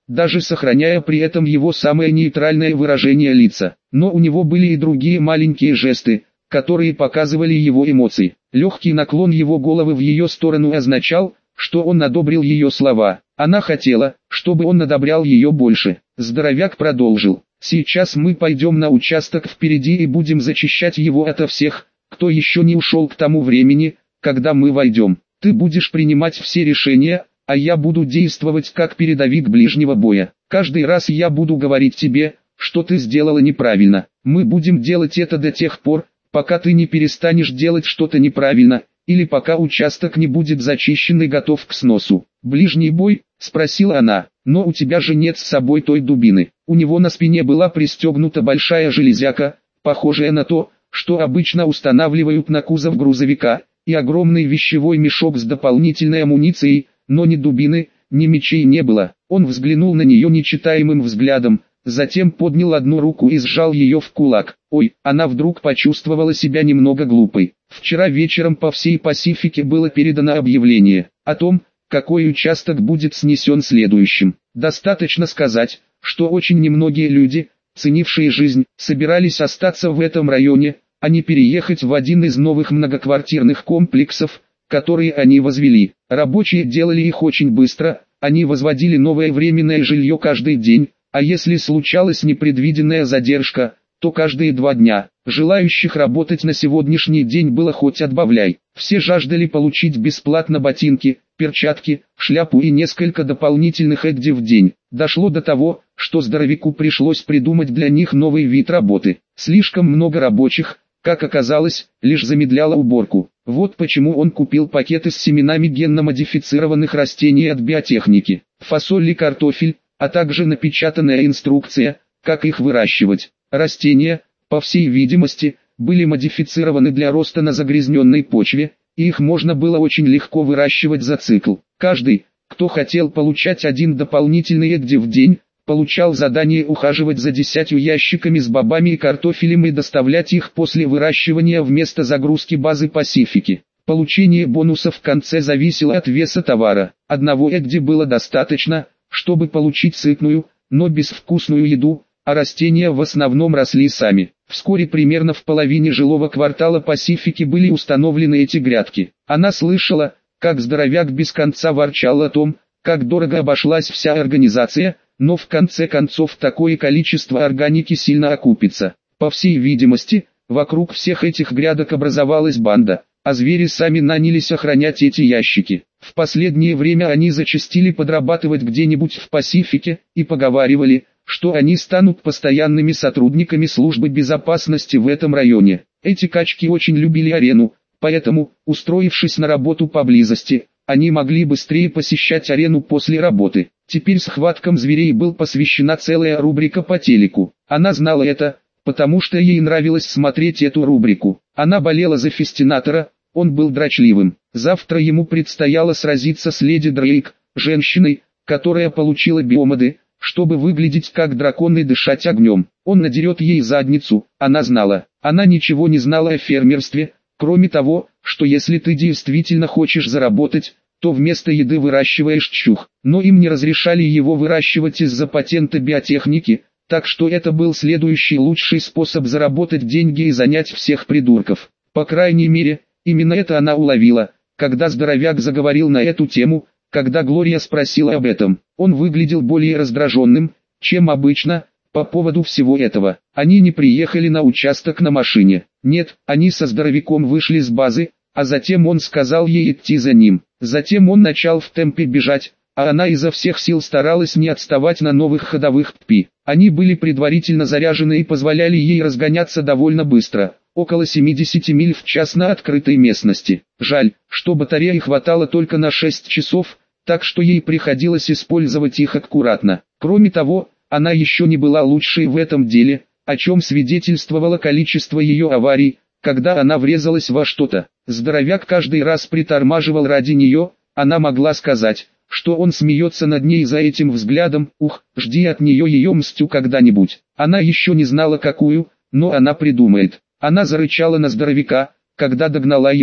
даже сохраняя при этом его самое нейтральное выражение лица. Но у него были и другие маленькие жесты, которые показывали его эмоции. Легкий наклон его головы в ее сторону означал, что он одобрил ее слова. Она хотела, чтобы он одобрял ее больше. Здоровяк продолжил: «Сейчас мы пойдем на участок впереди и будем зачищать его ото всех, кто еще не ушел к тому времени, когда мы войдем. Ты будешь принимать все решения, а я буду действовать как передовик ближнего боя. Каждый раз я буду говорить тебе, что ты сделала неправильно. Мы будем делать это до тех пор, пока ты не перестанешь делать что-то неправильно, или пока участок не будет зачищен и готов к сносу». «Ближний бой?» – спросила она. «Но у тебя же нет с собой той дубины». У него на спине была пристегнута большая железяка, похожая на то, что обычно устанавливают на кузов грузовика, и огромный вещевой мешок с дополнительной амуницией, но ни дубины, ни мечей не было. Он взглянул на нее нечитаемым взглядом, затем поднял одну руку и сжал ее в кулак. Ой, она вдруг почувствовала себя немного глупой. Вчера вечером по всей Пасифике было передано объявление о том, какой участок будет снесен следующим. Достаточно сказать, что очень немногие люди, ценившие жизнь, собирались остаться в этом районе, а не переехать в один из новых многоквартирных комплексов, которые они возвели. Рабочие делали их очень быстро, они возводили новое временное жилье каждый день, а если случалась непредвиденная задержка, то каждые 2 дня. Желающих работать на сегодняшний день было хоть отбавляй. Все жаждали получить бесплатно ботинки, перчатки, шляпу и несколько дополнительных эгди в день. Дошло до того, что здоровяку пришлось придумать для них новый вид работы. Слишком много рабочих, как оказалось, лишь замедляло уборку. Вот почему он купил пакеты с семенами генно-модифицированных растений от биотехники, фасоль и картофель, а также напечатанная инструкция, как их выращивать. Растения, по всей видимости, были модифицированы для роста на загрязненной почве, и их можно было очень легко выращивать за цикл. Каждый, кто хотел получать один дополнительный эгди в день, получал задание ухаживать за 10 ящиками с бобами и картофелем и доставлять их после выращивания вместо загрузки базы Пасифики. Получение бонусов в конце зависело от веса товара. Одного эгди было достаточно, чтобы получить сытную, но безвкусную еду, а растения в основном росли сами. Вскоре примерно в половине жилого квартала Пасифики были установлены эти грядки. Она слышала, как здоровяк без конца ворчал о том, как дорого обошлась вся организация, но в конце концов такое количество органики сильно окупится. По всей видимости, вокруг всех этих грядок образовалась банда, а звери сами нанялись охранять эти ящики. В последнее время они зачастили подрабатывать где-нибудь в Пасифике, и поговаривали, что они станут постоянными сотрудниками службы безопасности в этом районе. Эти качки очень любили арену, поэтому, устроившись на работу поблизости, они могли быстрее посещать арену после работы. Теперь схваткам зверей был посвящена целая рубрика по телеку. Она знала это, потому что ей нравилось смотреть эту рубрику. Она болела за Фестинатора, он был дрочливым. Завтра ему предстояло сразиться с леди Дрейк, женщиной, которая получила биомоды, чтобы выглядеть как дракон и дышать огнем. Он надерет ей задницу, она знала. Она ничего не знала о фермерстве, кроме того, что если ты действительно хочешь заработать, то вместо еды выращиваешь чух. Но им не разрешали его выращивать из-за патента биотехники, так что это был следующий лучший способ заработать деньги и занять всех придурков. По крайней мере, именно это она уловила, когда здоровяк заговорил на эту тему. Когда Глория спросила об этом, он выглядел более раздраженным, чем обычно, по поводу всего этого. Они не приехали на участок на машине. Нет, они со здоровяком вышли с базы, а затем он сказал ей идти за ним. Затем он начал в темпе бежать, а она изо всех сил старалась не отставать на новых ходовых ППИ. Они были предварительно заряжены и позволяли ей разгоняться довольно быстро, около 70 миль в час на открытой местности. Жаль, что батареи хватало только на 6 часов, так что ей приходилось использовать их аккуратно. Кроме того, она еще не была лучшей в этом деле, о чем свидетельствовало количество ее аварий, когда она врезалась во что-то. Здоровяк каждый раз притормаживал ради нее, она могла сказать, что он смеется над ней за этим взглядом. Ух, жди от нее ее мстю когда-нибудь. Она еще не знала какую, но она придумает. Она зарычала на здоровяка, когда догнала его.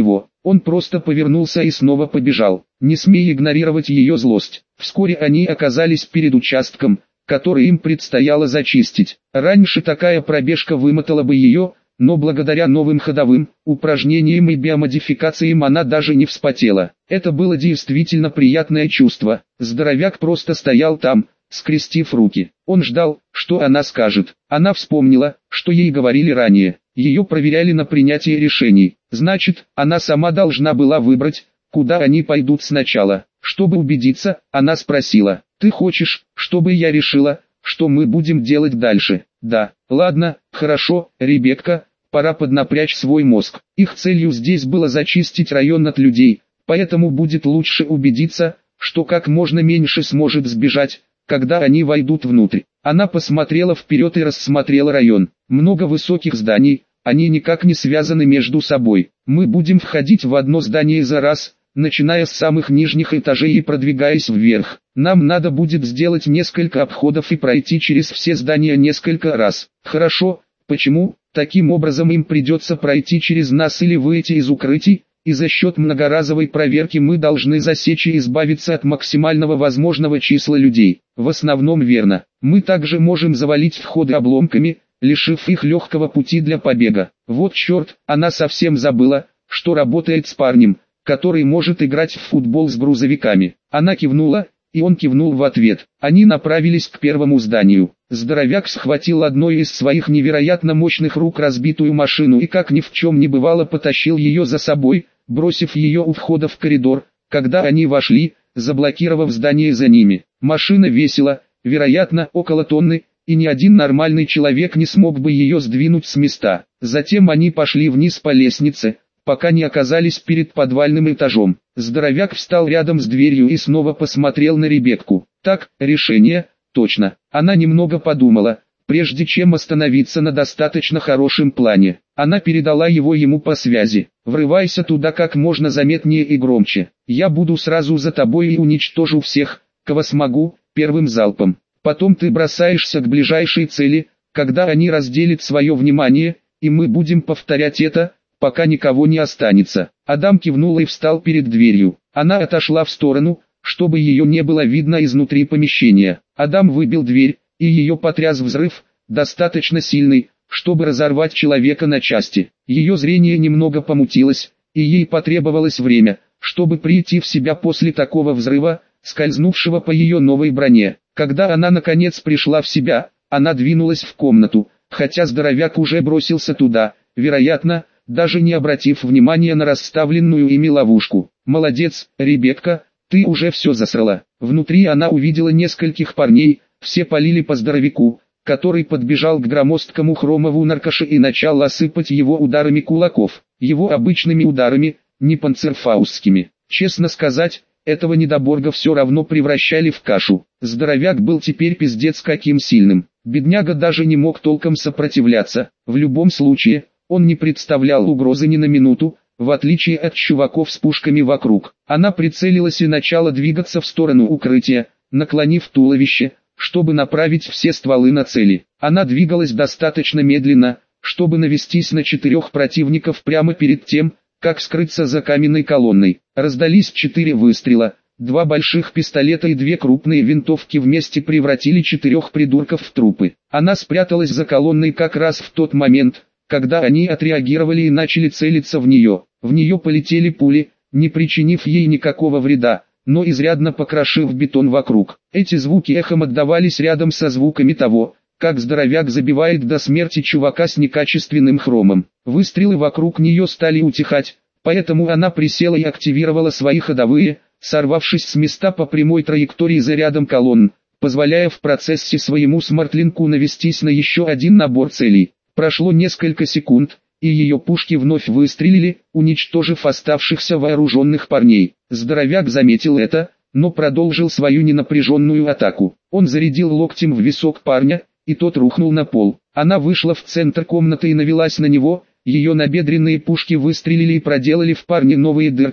Он просто повернулся и снова побежал. Не смей игнорировать ее злость. Вскоре они оказались перед участком, который им предстояло зачистить. Раньше такая пробежка вымотала бы ее, но благодаря новым ходовым упражнениям и биомодификациям она даже не вспотела. Это было действительно приятное чувство. Здоровяк просто стоял там, скрестив руки. Он ждал, что она скажет. Она вспомнила, что ей говорили ранее. Ее проверяли на принятие решений. Значит, она сама должна была выбрать, куда они пойдут сначала. Чтобы убедиться, она спросила: «Ты хочешь, чтобы я решила, что мы будем делать дальше?» «Да». «Ладно, хорошо, Ребекка, пора поднапрячь свой мозг». Их целью здесь было зачистить район от людей, поэтому будет лучше убедиться, что как можно меньше сможет сбежать, когда они войдут внутрь. Она посмотрела вперед и рассмотрела район. Много высоких зданий, они никак не связаны между собой. Мы будем входить в одно здание за раз, начиная с самых нижних этажей и продвигаясь вверх. Нам надо будет сделать несколько обходов и пройти через все здания несколько раз. Хорошо, почему? Таким образом им придется пройти через нас или выйти из укрытий, и за счет многоразовой проверки мы должны засечь и избавиться от максимального возможного числа людей. В основном верно. Мы также можем завалить входы обломками, лишив их легкого пути для побега. Вот черт, она совсем забыла, что работает с парнем, который может играть в футбол с грузовиками. Она кивнула, и он кивнул в ответ. Они направились к первому зданию. Здоровяк схватил одной из своих невероятно мощных рук разбитую машину и как ни в чем не бывало потащил ее за собой, бросив ее у входа в коридор, когда они вошли, заблокировав здание за ними. Машина весила, вероятно, около тонны, и ни один нормальный человек не смог бы ее сдвинуть с места. Затем они пошли вниз по лестнице, пока не оказались перед подвальным этажом. Здоровяк встал рядом с дверью и снова посмотрел на Ребекку. Так, решение, точно. Она немного подумала, прежде чем остановиться на достаточно хорошем плане. Она передала его ему по связи. «Врывайся туда как можно заметнее и громче. Я буду сразу за тобой и уничтожу всех, кого смогу, первым залпом. Потом ты бросаешься к ближайшей цели, когда они разделят свое внимание, и мы будем повторять это, пока никого не останется». Адам кивнул и встал перед дверью. Она отошла в сторону, чтобы ее не было видно изнутри помещения. Адам выбил дверь, и ее потряс взрыв, достаточно сильный, чтобы разорвать человека на части. Ее зрение немного помутилось, и ей потребовалось время, чтобы прийти в себя после такого взрыва, скользнувшего по ее новой броне. Когда она наконец пришла в себя, она двинулась в комнату, хотя здоровяк уже бросился туда, вероятно, даже не обратив внимания на расставленную ими ловушку. «Молодец, Ребекка, ты уже все засрала». Внутри она увидела нескольких парней, все палили по здоровяку, который подбежал к громоздкому хромову наркоше и начал осыпать его ударами кулаков. Его обычными ударами, не панцерфаустскими. Честно сказать, этого недоборга все равно превращали в кашу. Здоровяк был теперь пиздец каким сильным. Бедняга даже не мог толком сопротивляться. В любом случае, он не представлял угрозы ни на минуту, в отличие от чуваков с пушками вокруг. Она прицелилась и начала двигаться в сторону укрытия, наклонив туловище, чтобы направить все стволы на цели. Она двигалась достаточно медленно, чтобы навестись на 4 противников прямо перед тем, как скрыться за каменной колонной. Раздались 4 выстрела, 2 больших пистолета и 2 крупные винтовки вместе превратили 4 придурков в трупы. Она спряталась за колонной как раз в тот момент, когда они отреагировали и начали целиться в нее. В нее полетели пули, не причинив ей никакого вреда, но изрядно покрошив бетон вокруг. Эти звуки эхом отдавались рядом со звуками того, как здоровяк забивает до смерти чувака с некачественным хромом. Выстрелы вокруг нее стали утихать, поэтому она присела и активировала свои ходовые, сорвавшись с места по прямой траектории за рядом колонн, позволяя в процессе своему смартлинку навестись на еще один набор целей. Прошло несколько секунд, и ее пушки вновь выстрелили, уничтожив оставшихся вооруженных парней. Здоровяк заметил это, но продолжил свою ненапряженную атаку. Он зарядил локтем в висок парня, и тот рухнул на пол. Она вышла в центр комнаты и навелась на него, ее набедренные пушки выстрелили и проделали в парне новые дырки,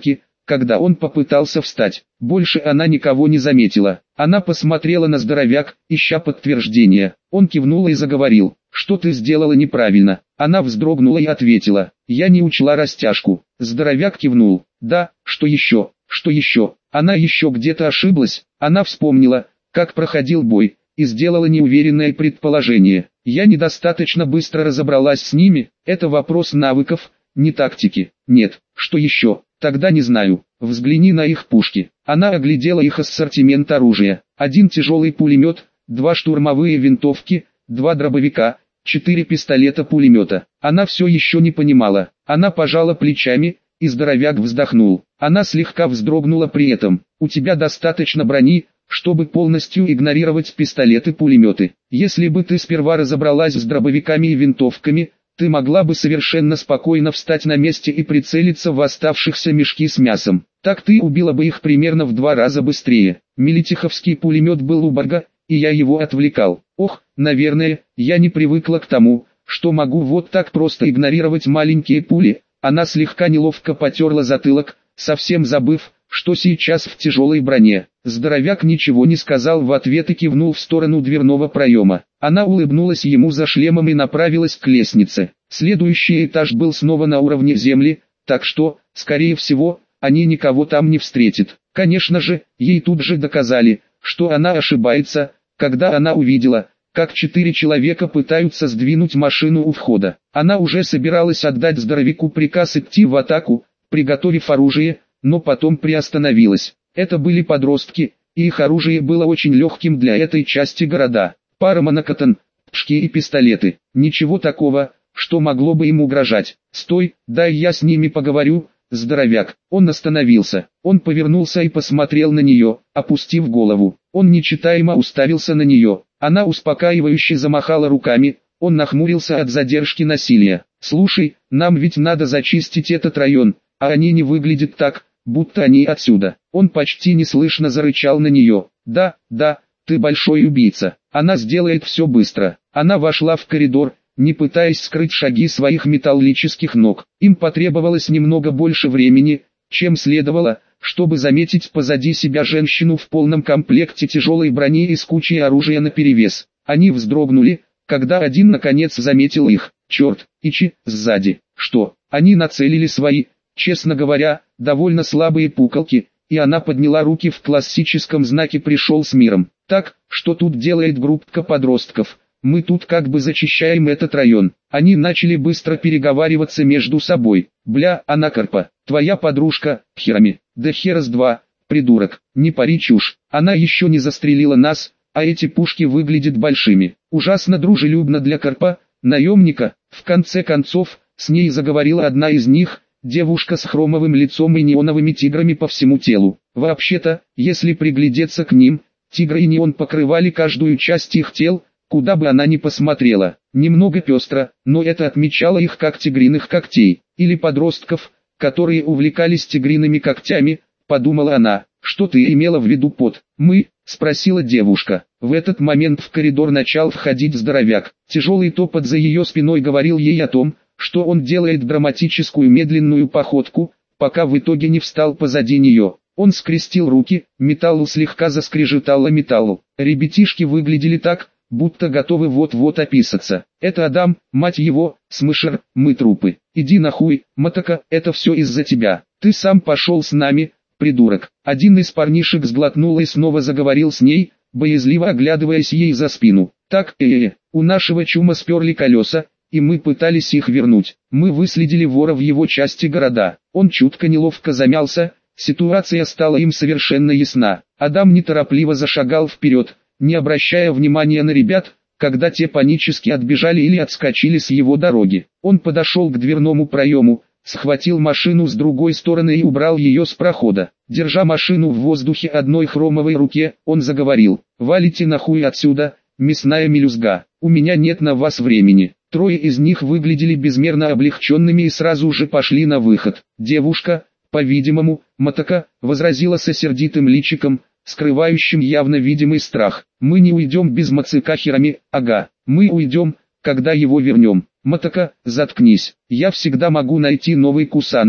когда он попытался встать. Больше она никого не заметила. Она посмотрела на здоровяк, ища подтверждения. Он кивнул и заговорил. «Что ты сделала неправильно?» Она вздрогнула и ответила. «Я не учла растяжку». Здоровяк кивнул. «Да, что еще? Что еще?» Она еще где-то ошиблась. Она вспомнила, как проходил бой, и сделала неуверенное предположение. «Я недостаточно быстро разобралась с ними, это вопрос навыков, не тактики». «Нет, что еще?» «Тогда не знаю. Взгляни на их пушки». Она оглядела их ассортимент оружия. 1 тяжелый пулемет, 2 штурмовые винтовки, 2 дробовика, 4 пистолета-пулемета. Она все еще не понимала. Она пожала плечами, и здоровяк вздохнул. Она слегка вздрогнула при этом. «У тебя достаточно брони, чтобы полностью игнорировать пистолеты-пулеметы. Если бы ты сперва разобралась с дробовиками и винтовками, ты могла бы совершенно спокойно встать на месте и прицелиться в оставшихся мешки с мясом. Так ты убила бы их примерно в 2 раза быстрее». Мелитиховский пулемет был у Барга, и я его отвлекал. Ох, наверное, я не привыкла к тому, что могу вот так просто игнорировать маленькие пули. Она слегка неловко потерла затылок, совсем забыв, что сейчас в тяжелой броне. Здоровяк ничего не сказал в ответ и кивнул в сторону дверного проема. Она улыбнулась ему за шлемом и направилась к лестнице. Следующий этаж был снова на уровне земли, так что, скорее всего, они никого там не встретят. Конечно же, ей тут же доказали, что она ошибается, когда она увидела, как 4 человека пытаются сдвинуть машину у входа. Она уже собиралась отдать здоровяку приказ идти в атаку, приготовив оружие, но потом приостановилась. Это были подростки, и их оружие было очень легким для этой части города. Пара монокатон, пшки и пистолеты. Ничего такого, что могло бы им угрожать. «Стой, дай я с ними поговорю». Здоровяк. Он остановился. Он повернулся и посмотрел на нее, опустив голову. Он нечитаемо уставился на нее. Она успокаивающе замахала руками. Он нахмурился от задержки насилия. «Слушай, нам ведь надо зачистить этот район, а они не выглядят так, будто они отсюда». Он почти неслышно зарычал на нее. «Да, да, ты большой убийца. Она сделает все быстро». Она вошла в коридор, не пытаясь скрыть шаги своих металлических ног. Им потребовалось немного больше времени, чем следовало, чтобы заметить позади себя женщину в полном комплекте тяжелой брони и с кучей оружия наперевес. Они вздрогнули, когда один наконец заметил их. «Черт, Ичи, сзади». «Что?» Они нацелили свои, честно говоря, довольно слабые пуколки, и она подняла руки в классическом знаке «пришел с миром». «Так, что тут делает группка подростков? Мы тут как бы зачищаем этот район». Они начали быстро переговариваться между собой. «Бля, Анакарпа, твоя подружка, Херами». «Да Херас 2, придурок, не пари чушь. Она еще не застрелила нас, а эти пушки выглядят большими». Ужасно дружелюбно для Карпа, наемника. В конце концов, с ней заговорила одна из них, девушка с хромовым лицом и неоновыми тиграми по всему телу. Вообще-то, если приглядеться к ним, тигры и неон покрывали каждую часть их тел, куда бы она ни посмотрела. Немного пестро, но это отмечало их как тигриных когтей, или подростков, которые увлекались тигриными когтями, подумала она. «Что ты имела в виду под «мы»?» — спросила девушка. В этот момент в коридор начал входить здоровяк. Тяжелый топот за ее спиной говорил ей о том, что он делает драматическую медленную походку, пока в итоге не встал позади нее. Он скрестил руки, металл слегка заскрежетало металлу. Ребятишки выглядели так, будто готовы вот-вот описаться. «Это Адам, мать его, Смышер, мы трупы. Иди нахуй, Мотока, это все из-за тебя. Ты сам пошел с нами, придурок». Один из парнишек сглотнул и снова заговорил с ней, боязливо оглядываясь ей за спину. «Так, у нашего чума сперли колеса, и мы пытались их вернуть. Мы выследили вора в его части города». Он чутко неловко замялся, ситуация стала им совершенно ясна. Адам неторопливо зашагал вперед, не обращая внимания на ребят, когда те панически отбежали или отскочили с его дороги. Он подошел к дверному проему, схватил машину с другой стороны и убрал ее с прохода. Держа машину в воздухе одной хромовой руке, он заговорил: «Валите нахуй отсюда, мясная мелюзга, у меня нет на вас времени». Трое из них выглядели безмерно облегченными и сразу же пошли на выход. Девушка, по-видимому, Мотока, возразила со сердитым личиком, скрывающим явно видимый страх: «Мы не уйдем без Мацика Хирами, ага, мы уйдем, когда его вернем». «Мотока, заткнись, я всегда могу найти новый Кусанаги».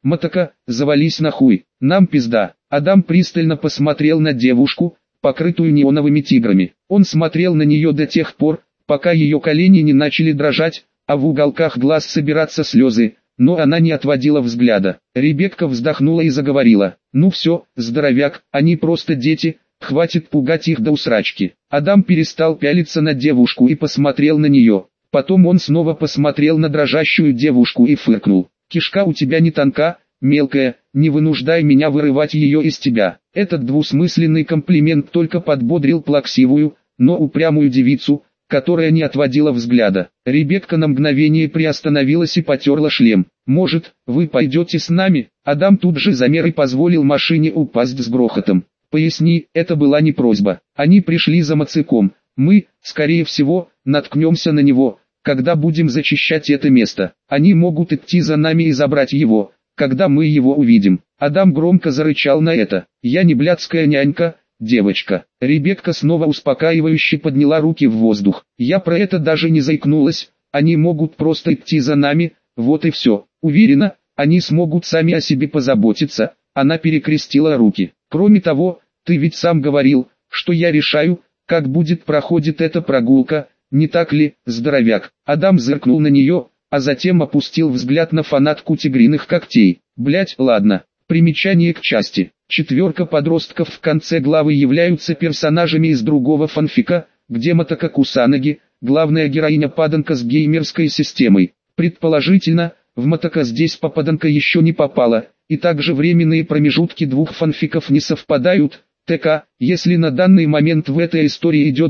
Мотока, завались нахуй, нам пизда. Адам пристально посмотрел на девушку, покрытую неоновыми тиграми. Он смотрел на нее до тех пор, пока ее колени не начали дрожать, а в уголках глаз собираться слезы, но она не отводила взгляда. Ребекка вздохнула и заговорила. «Ну все, здоровяк, они просто дети, хватит пугать их до усрачки». Адам перестал пялиться на девушку и посмотрел на нее. Потом он снова посмотрел на дрожащую девушку и фыркнул. «Кишка у тебя не тонка, мелкая, не вынуждай меня вырывать ее из тебя». Этот двусмысленный комплимент только подбодрил плаксивую, но упрямую девицу, которая не отводила взгляда. Ребекка на мгновение приостановилась и потерла шлем. «Может, вы пойдете с нами?» Адам тут же замер и позволил машине упасть с грохотом. «Поясни, это была не просьба. Они пришли за Мациком. Мы, скорее всего, наткнемся на него, когда будем зачищать это место. Они могут идти за нами и забрать его, когда мы его увидим». Адам громко зарычал на это. «Я не блядская нянька, девочка». Ребекка снова успокаивающе подняла руки в воздух. «Я про это даже не заикнулась, они могут просто идти за нами, вот и все. Уверена, они смогут сами о себе позаботиться». Она перекрестила руки. «Кроме того, ты ведь сам говорил, что я решаю, как будет проходить эта прогулка, не так ли, здоровяк?» Адам зыркнул на нее, а затем опустил взгляд на фанатку тигриных когтей. «Блять, ладно». Примечание к части. 4 подростков в конце главы являются персонажами из другого фанфика, где Мотока Кусанаги, главная героиня-паданка с геймерской системой. Предположительно, в Мотока здесь попаданка еще не попала, и также временные промежутки двух фанфиков не совпадают. ТК, если на данный момент в этой истории идет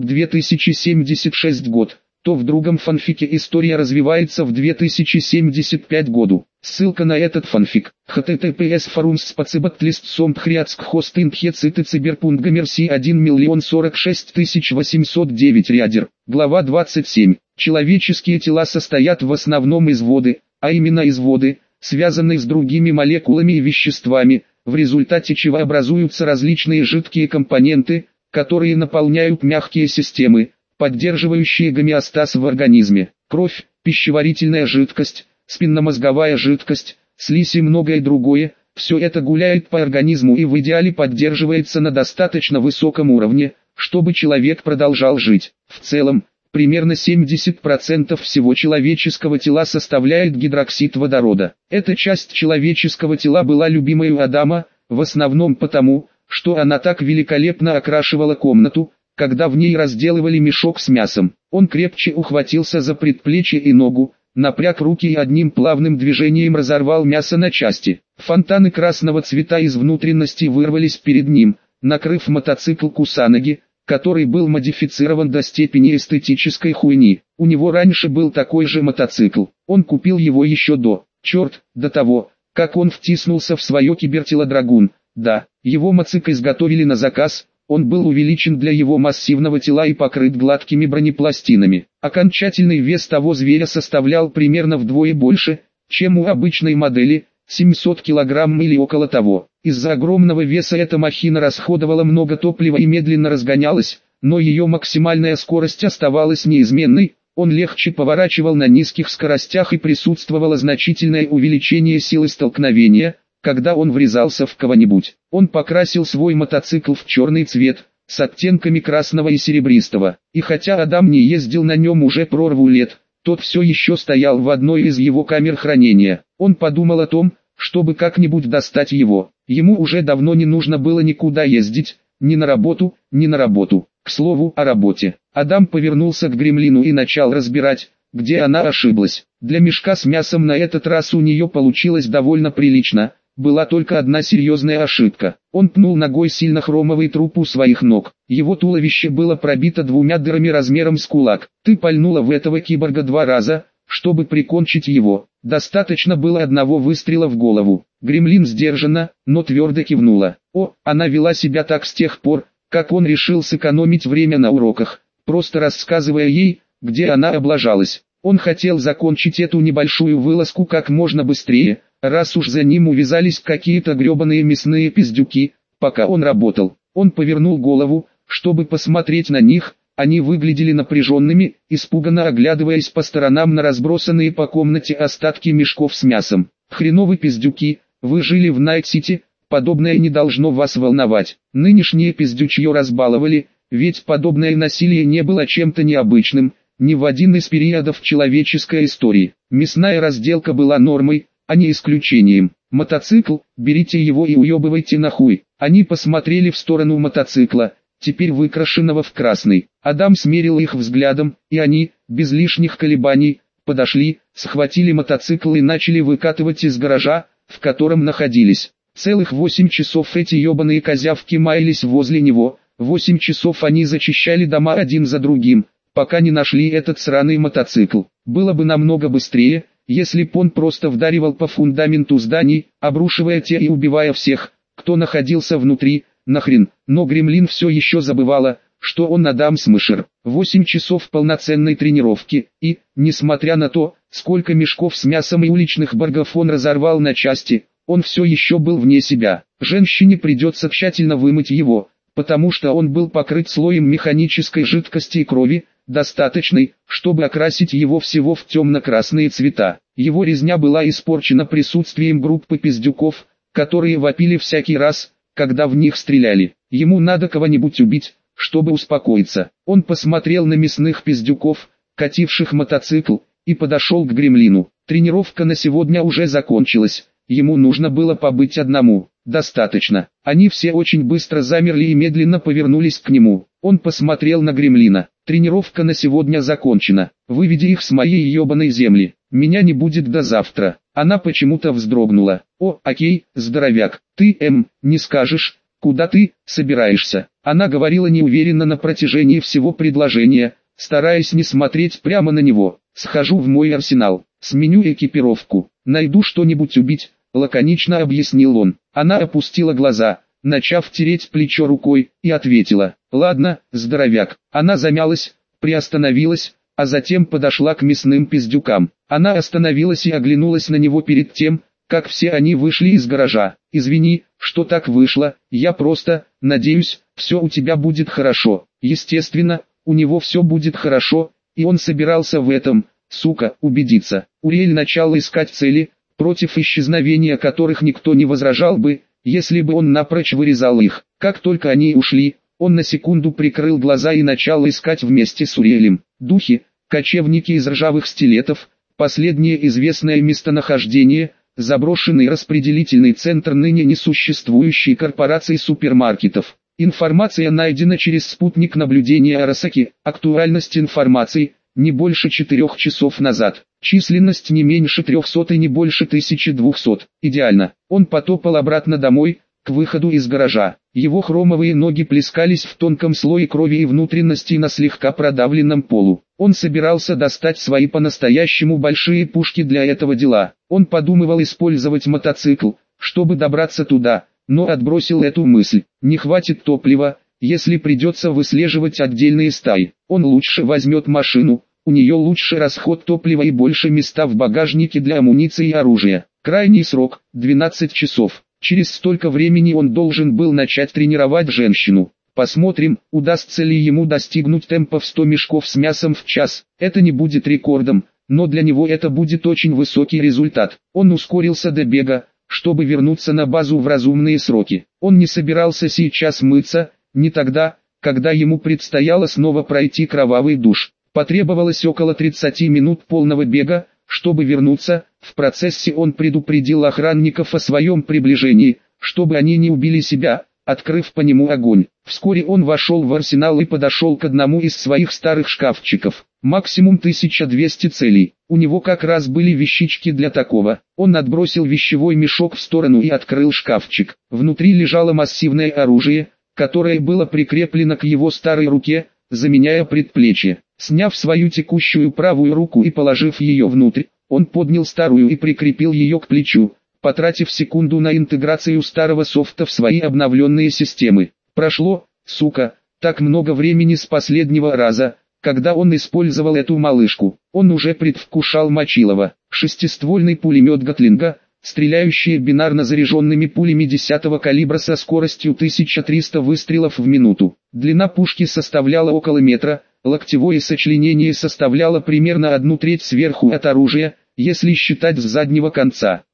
2076 год, то в другом фанфике история развивается в 2075 году. Ссылка на этот фанфик. https forums/спацибактлистсомтхриацкхостинхецитциберпунгамерси 1046809 рядер. Глава 27. Человеческие тела состоят в основном из воды, а именно из воды, связанной с другими молекулами и веществами, в результате чего образуются различные жидкие компоненты, которые наполняют мягкие системы, поддерживающие гомеостаз в организме. Кровь, пищеварительная жидкость, спинномозговая жидкость, слизь и многое другое, все это гуляет по организму и в идеале поддерживается на достаточно высоком уровне, чтобы человек продолжал жить. В целом, примерно 70% всего человеческого тела составляет гидроксид водорода. Эта часть человеческого тела была любимой у Адама, в основном потому, что она так великолепно окрашивала комнату, когда в ней разделывали мешок с мясом. Он крепче ухватился за предплечье и ногу, напряг руки и одним плавным движением разорвал мясо на части. Фонтаны красного цвета из внутренности вырвались перед ним, накрыв мотоцикл Кусанаги, который был модифицирован до степени эстетической хуйни. У него раньше был такой же мотоцикл. Он купил его еще до того, как он втиснулся в свое кибертело Драгун. Да, его мотоцикл изготовили на заказ. Он был увеличен для его массивного тела и покрыт гладкими бронепластинами. Окончательный вес того зверя составлял примерно вдвое больше, чем у обычной модели, 700 килограмм или около того. Из-за огромного веса эта махина расходовала много топлива и медленно разгонялась, но ее максимальная скорость оставалась неизменной. Он легче поворачивал на низких скоростях и присутствовало значительное увеличение силы столкновения, когда он врезался в кого-нибудь. Он покрасил свой мотоцикл в черный цвет, с оттенками красного и серебристого. И хотя Адам не ездил на нем уже прорву лет, тот все еще стоял в одной из его камер хранения. Он подумал о том, чтобы как-нибудь достать его. Ему уже давно не нужно было никуда ездить, ни на работу, ни на работу. К слову о работе. Адам повернулся к гремлину и начал разбирать, где она ошиблась. Для мешка с мясом на этот раз у нее получилось довольно прилично. Была только одна серьезная ошибка. Он пнул ногой сильно хромовый труп у своих ног. Его туловище было пробито двумя дырами размером с кулак. Ты пальнула в этого киборга 2 раза, чтобы прикончить его. Достаточно было одного выстрела в голову. Гремлин сдержанно, но твердо кивнула. Она вела себя так с тех пор, как он решил сэкономить время на уроках, просто рассказывая ей, где она облажалась. Он хотел закончить эту небольшую вылазку как можно быстрее, раз уж за ним увязались какие-то гребаные мясные пиздюки. Пока он работал, он повернул голову, чтобы посмотреть на них. Они выглядели напряженными, испуганно оглядываясь по сторонам на разбросанные по комнате остатки мешков с мясом. «Хреновы пиздюки», вы жили в Найт-Сити, подобное не должно вас волновать. Нынешнее пиздючье разбаловали, ведь подобное насилие не было чем-то необычным, ни в один из периодов человеческой истории. Мясная разделка была нормой, а не исключением. Мотоцикл, берите его и уебывайте нахуй. Они посмотрели в сторону мотоцикла, теперь выкрашенного в красный. Адам смерил их взглядом, и они, без лишних колебаний, подошли, схватили мотоцикл и начали выкатывать из гаража, в котором находились. Целых 8 часов эти ебаные козявки маялись возле него, 8 часов они зачищали дома один за другим, пока не нашли этот сраный мотоцикл. Было бы намного быстрее, если б он просто вдаривал по фундаменту зданий, обрушивая те и убивая всех, кто находился внутри, нахрен. Но Гремлин все еще забывала, что он Адам Смешер. 8 часов полноценной тренировки, и, несмотря на то, сколько мешков с мясом и уличных баргов он разорвал на части, он все еще был вне себя. Женщине придется тщательно вымыть его, потому что он был покрыт слоем механической жидкости и крови, достаточной, чтобы окрасить его всего в темно-красные цвета. Его резня была испорчена присутствием группы пиздюков, которые вопили всякий раз, когда в них стреляли. Ему надо кого-нибудь убить, чтобы успокоиться. Он посмотрел на мясных пиздюков, кативших мотоцикл, и подошел к Гремлину. Тренировка на сегодня уже закончилась, ему нужно было побыть одному. Достаточно. Они все очень быстро замерли и медленно повернулись к нему. Он посмотрел на Гремлина. Тренировка на сегодня закончена. Выведи их с моей ебаной земли. Меня не будет до завтра. Она почему-то вздрогнула. О, окей, здоровяк. Ты, не скажешь, куда ты собираешься? Она говорила неуверенно на протяжении всего предложения, стараясь не смотреть прямо на него. Схожу в мой арсенал, сменю экипировку, найду что-нибудь убить, лаконично объяснил он. Она опустила глаза, начав тереть плечо рукой, и ответила: ладно, здоровяк. Она замялась, приостановилась, а затем подошла к мясным пиздюкам. Она остановилась и оглянулась на него перед тем, как все они вышли из гаража. Извини, что так вышло, я просто, надеюсь, все у тебя будет хорошо. Естественно, у него все будет хорошо, и он собирался в этом, сука, убедиться. Уриэль начал искать цели, против исчезновения которых никто не возражал бы, если бы он напрочь вырезал их. Как только они ушли, он на секунду прикрыл глаза и начал искать вместе с Уриэлем. Духи, кочевники из ржавых стилетов, последнее известное местонахождение, заброшенный распределительный центр ныне несуществующей корпорации супермаркетов. Информация найдена через спутник наблюдения Арасаки. Актуальность информации не больше 4 часов назад. Численность не меньше 300 и не больше 1200. Идеально. Он потопал обратно домой, к выходу из гаража. Его хромовые ноги плескались в тонком слое крови и внутренностей на слегка продавленном полу. Он собирался достать свои по-настоящему большие пушки для этого дела. Он подумывал использовать мотоцикл, чтобы добраться туда, но отбросил эту мысль. Не хватит топлива, если придется выслеживать отдельные стаи. Он лучше возьмет машину, у нее лучший расход топлива и больше места в багажнике для амуниции и оружия. Крайний срок – 12 часов. Через столько времени он должен был начать тренировать женщину. Посмотрим, удастся ли ему достигнуть темпа в 100 мешков с мясом в час. Это не будет рекордом, но для него это будет очень высокий результат. Он ускорился до бега, чтобы вернуться на базу в разумные сроки. Он не собирался сейчас мыться, не тогда, когда ему предстояло снова пройти кровавый душ. Потребовалось около 30 минут полного бега, чтобы вернуться. В процессе он предупредил охранников о своем приближении, чтобы они не убили себя, открыв по нему огонь. Вскоре он вошел в арсенал и подошел к одному из своих старых шкафчиков. Максимум 1200 целей. У него как раз были вещички для такого. Он отбросил вещевой мешок в сторону и открыл шкафчик. Внутри лежало массивное оружие, которое было прикреплено к его старой руке, заменяя предплечье. Сняв свою текущую правую руку и положив ее внутрь, он поднял старую и прикрепил ее к плечу, потратив секунду на интеграцию старого софта в свои обновленные системы. Прошло, сука, так много времени с последнего раза, когда он использовал эту малышку. Он уже предвкушал мочилово. Шестиствольный пулемет Гатлинга, стреляющий бинарно заряженными пулями 10-го калибра со скоростью 1300 выстрелов в минуту. Длина пушки составляла около метра, локтевое сочленение составляло примерно 1/3 сверху от оружия, если считать с заднего конца.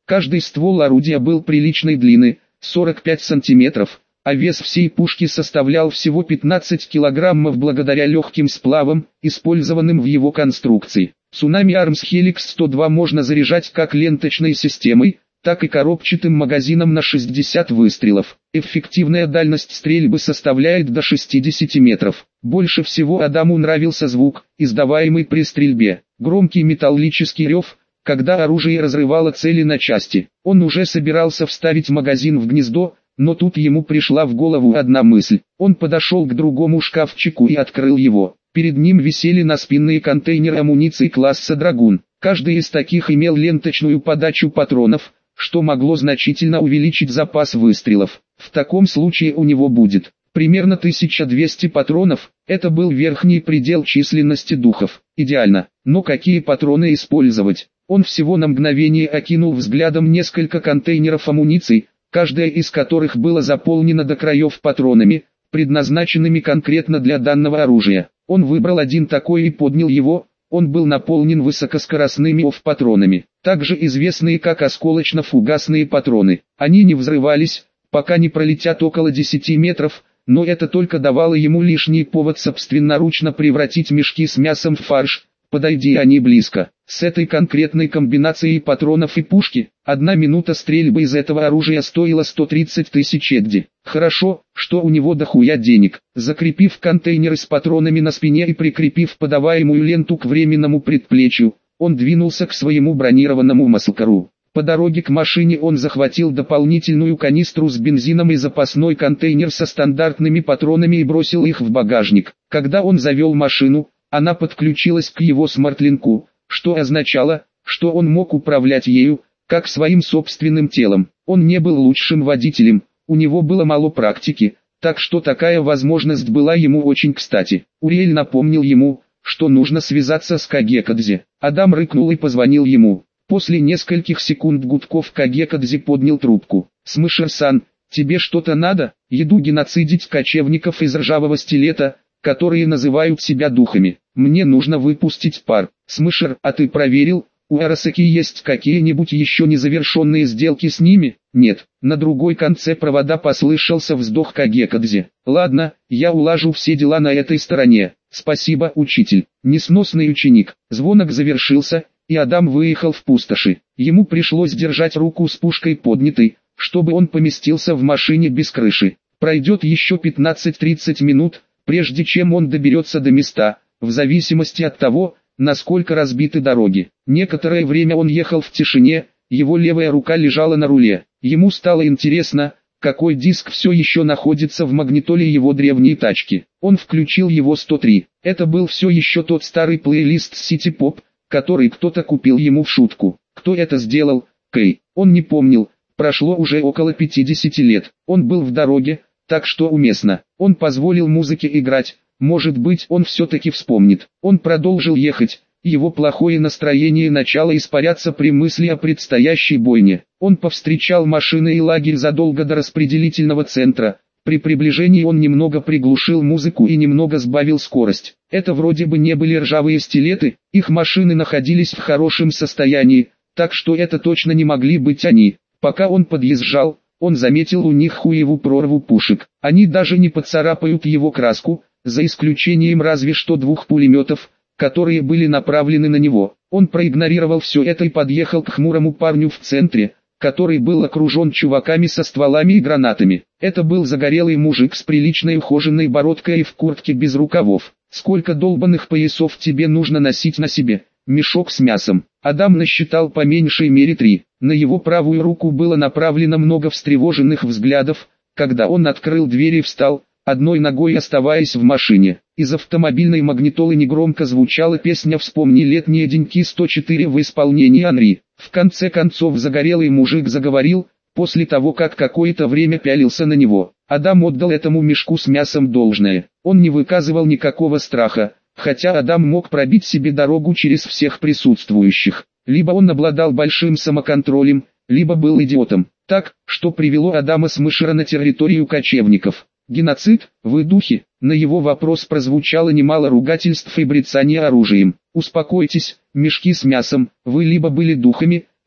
Каждый ствол орудия был приличной длины, 45 сантиметров, а вес всей пушки составлял всего 15 килограммов благодаря легким сплавам, использованным в его конструкции. Tsunami Arms Helix 102 можно заряжать как ленточной системой, так и коробчатым магазином на 60 выстрелов. Эффективная дальность стрельбы составляет до 60 метров. Больше всего Адаму нравился звук, издаваемый при стрельбе. Громкий металлический рев, когда оружие разрывало цели на части. Он уже собирался вставить магазин в гнездо, но тут ему пришла в голову одна мысль. Он подошел к другому шкафчику и открыл его. Перед ним висели наспинные контейнеры амуниции класса «Драгун». Каждый из таких имел ленточную подачу патронов, что могло значительно увеличить запас выстрелов. В таком случае у него будет примерно 1200 патронов. Это был верхний предел численности духов. Идеально. Но какие патроны использовать? Он всего на мгновение окинул взглядом несколько контейнеров амуниции, каждая из которых была заполнена до краев патронами, предназначенными конкретно для данного оружия. Он выбрал один такой и поднял его. Он был наполнен высокоскоростными ОФ-патронами, также известные как осколочно-фугасные патроны. Они не взрывались, пока не пролетят около 10 метров, но это только давало ему лишний повод собственноручно превратить мешки с мясом в фарш, подойди они близко. С этой конкретной комбинацией патронов и пушки, 1 минута стрельбы из этого оружия стоила 130 тысяч эдди. Хорошо, что у него дохуя денег. Закрепив контейнеры с патронами на спине и прикрепив подаваемую ленту к временному предплечью, он двинулся к своему бронированному маслкару. По дороге к машине он захватил дополнительную канистру с бензином и запасной контейнер со стандартными патронами и бросил их в багажник. Когда он завел машину, она подключилась к его смартлинку, что означало, что он мог управлять ею, как своим собственным телом. Он не был лучшим водителем, у него было мало практики, так что такая возможность была ему очень кстати. Уриэль напомнил ему, что нужно связаться с Кагекадзе. Адам рыкнул и позвонил ему. После нескольких секунд гудков Кагекадзе поднял трубку. «Смышер-сан, тебе что-то надо? Еду геноцидить кочевников из ржавого стилета, которые называют себя духами. Мне нужно выпустить пар. Смышер, а ты проверил, у Арасаки есть какие-нибудь еще незавершенные сделки с ними?» «Нет». На другой конце провода послышался вздох Кагекадзе. «Ладно, я улажу все дела на этой стороне. Спасибо, учитель». Несносный ученик. Звонок завершился, и Адам выехал в пустоши. Ему пришлось держать руку с пушкой поднятой, чтобы он поместился в машине без крыши. Пройдет еще 15-30 минут, прежде чем он доберется до места, в зависимости от того, насколько разбиты дороги. Некоторое время он ехал в тишине, его левая рука лежала на руле. Ему стало интересно, какой диск все еще находится в магнитоле его древней тачки. Он включил его 103. Это был все еще тот старый плейлист City Pop, который кто-то купил ему в шутку. Кто это сделал? Кэй. Он не помнил. Прошло уже около 50 лет. Он был в дороге, так что уместно. Он позволил музыке играть. Может быть, он все-таки вспомнит. Он продолжил ехать. Его плохое настроение начало испаряться при мысли о предстоящей бойне. Он повстречал машины и лагерь задолго до распределительного центра. При приближении он немного приглушил музыку и немного сбавил скорость. Это вроде бы не были ржавые стилеты, их машины находились в хорошем состоянии, так что это точно не могли быть они. Пока он подъезжал, он заметил у них хуевую прорву пушек. Они даже не поцарапают его краску, за исключением разве что 2 пулеметов, которые были направлены на него. Он проигнорировал все это и подъехал к хмурому парню в центре, который был окружен чуваками со стволами и гранатами. Это был загорелый мужик с приличной ухоженной бородкой и в куртке без рукавов. «Сколько долбанных поясов тебе нужно носить на себе? Мешок с мясом». Адам насчитал по меньшей мере 3. На его правую руку было направлено много встревоженных взглядов, когда он открыл дверь и встал, одной ногой оставаясь в машине. Из автомобильной магнитолы негромко звучала песня «Вспомни летние деньки 104» в исполнении Анри. В конце концов загорелый мужик заговорил, после того как какое-то время пялился на него. Адам отдал этому мешку с мясом должное. Он не выказывал никакого страха, хотя Адам мог пробить себе дорогу через всех присутствующих. Либо он обладал большим самоконтролем, либо был идиотом. Так, что привело Адама Смышера на территорию кочевников. «Геноцид, вы духи?» На его вопрос прозвучало немало ругательств и брецания оружием. «Успокойтесь, мешки с мясом, вы либо были духами,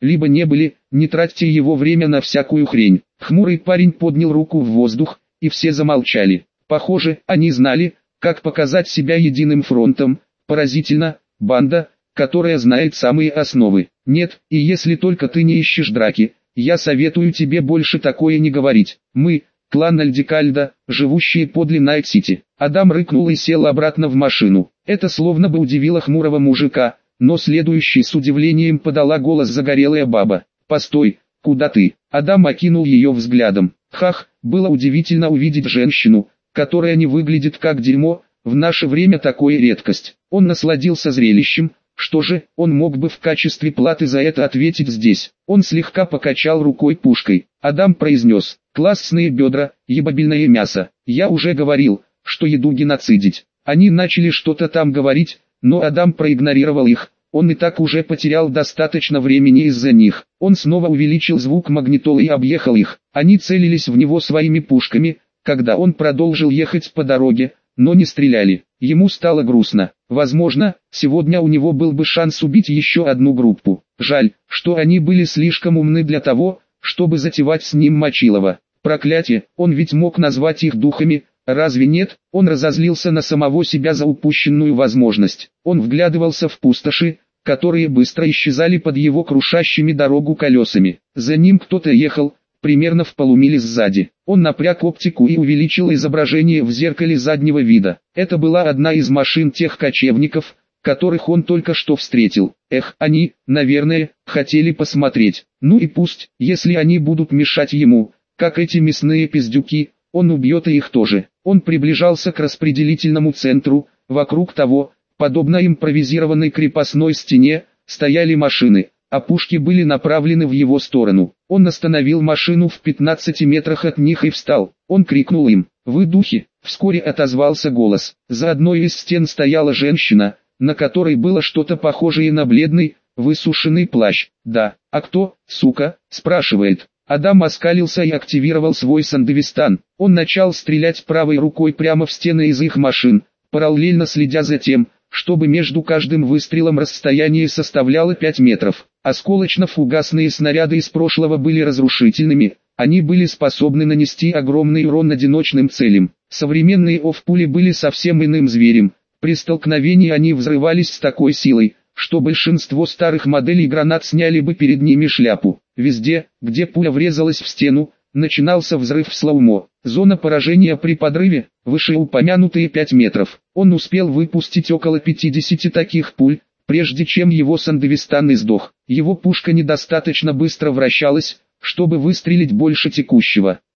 либо не были, не тратьте его время на всякую хрень. Хмурый парень поднял руку в воздух, и все замолчали. Похоже, они знали, как показать себя единым фронтом. Поразительно, банда, которая знает самые основы. Нет, и если только ты не ищешь драки, я советую тебе больше такое не говорить. Мы, клан Альдикальда, живущие подле Найт-Сити. Адам рыкнул и сел обратно в машину. Это словно бы удивило хмурого мужика, но следующей с удивлением подала голос загорелая баба. «Постой, куда ты?» Адам окинул ее взглядом. Хах, было удивительно увидеть женщину, которая не выглядит как дерьмо, в наше время такое редкость. Он насладился зрелищем. Что же, он мог бы в качестве платы за это ответить здесь. Он слегка покачал рукой пушкой. Адам произнес: «Классные бедра, ебабельное мясо. Я уже говорил, что еду геноцидить». Они начали что-то там говорить, но Адам проигнорировал их. Он и так уже потерял достаточно времени из-за них. Он снова увеличил звук магнитолы и объехал их. Они целились в него своими пушками, когда он продолжил ехать по дороге, но не стреляли. Ему стало грустно. Возможно, сегодня у него был бы шанс убить еще одну группу. Жаль, что они были слишком умны для того, чтобы затевать с ним Мочилова. Проклятие, он ведь мог назвать их духами, разве нет? Он разозлился на самого себя за упущенную возможность. Он вглядывался в пустоши, которые быстро исчезали под его крушащими дорогу колесами. За ним кто-то ехал, примерно в полумиле сзади. Он напряг оптику и увеличил изображение в зеркале заднего вида. Это была одна из машин тех кочевников, которых он только что встретил. Эх, они, наверное, хотели посмотреть. Ну и пусть, если они будут мешать ему, как эти мясные пиздюки, он убьет и их тоже. Он приближался к распределительному центру. Вокруг того, подобно импровизированной крепостной стене, стояли машины, а пушки были направлены в его сторону. Он остановил машину в 15 метрах от них и встал. Он крикнул им: «Вы духи!» Вскоре отозвался голос. За одной из стен стояла женщина, на которой было что-то похожее на бледный, высушенный плащ. «Да, а кто, сука?» – спрашивает. Адам оскалился и активировал свой сандевистан. Он начал стрелять правой рукой прямо в стены из их машин, параллельно следя за тем, чтобы между каждым выстрелом расстояние составляло 5 метров. Осколочно-фугасные снаряды из прошлого были разрушительными, они были способны нанести огромный урон одиночным целям. Современные ОФ-пули были совсем иным зверем. При столкновении они взрывались с такой силой, что большинство старых моделей гранат сняли бы перед ними шляпу. Везде, где пуля врезалась в стену, начинался взрыв в слоумо. Зона поражения при подрыве, вышеупомянутые 5 метров. Он успел выпустить около 50 таких пуль, прежде чем его сандевистан издох. Его пушка недостаточно быстро вращалась, чтобы выстрелить больше текущего.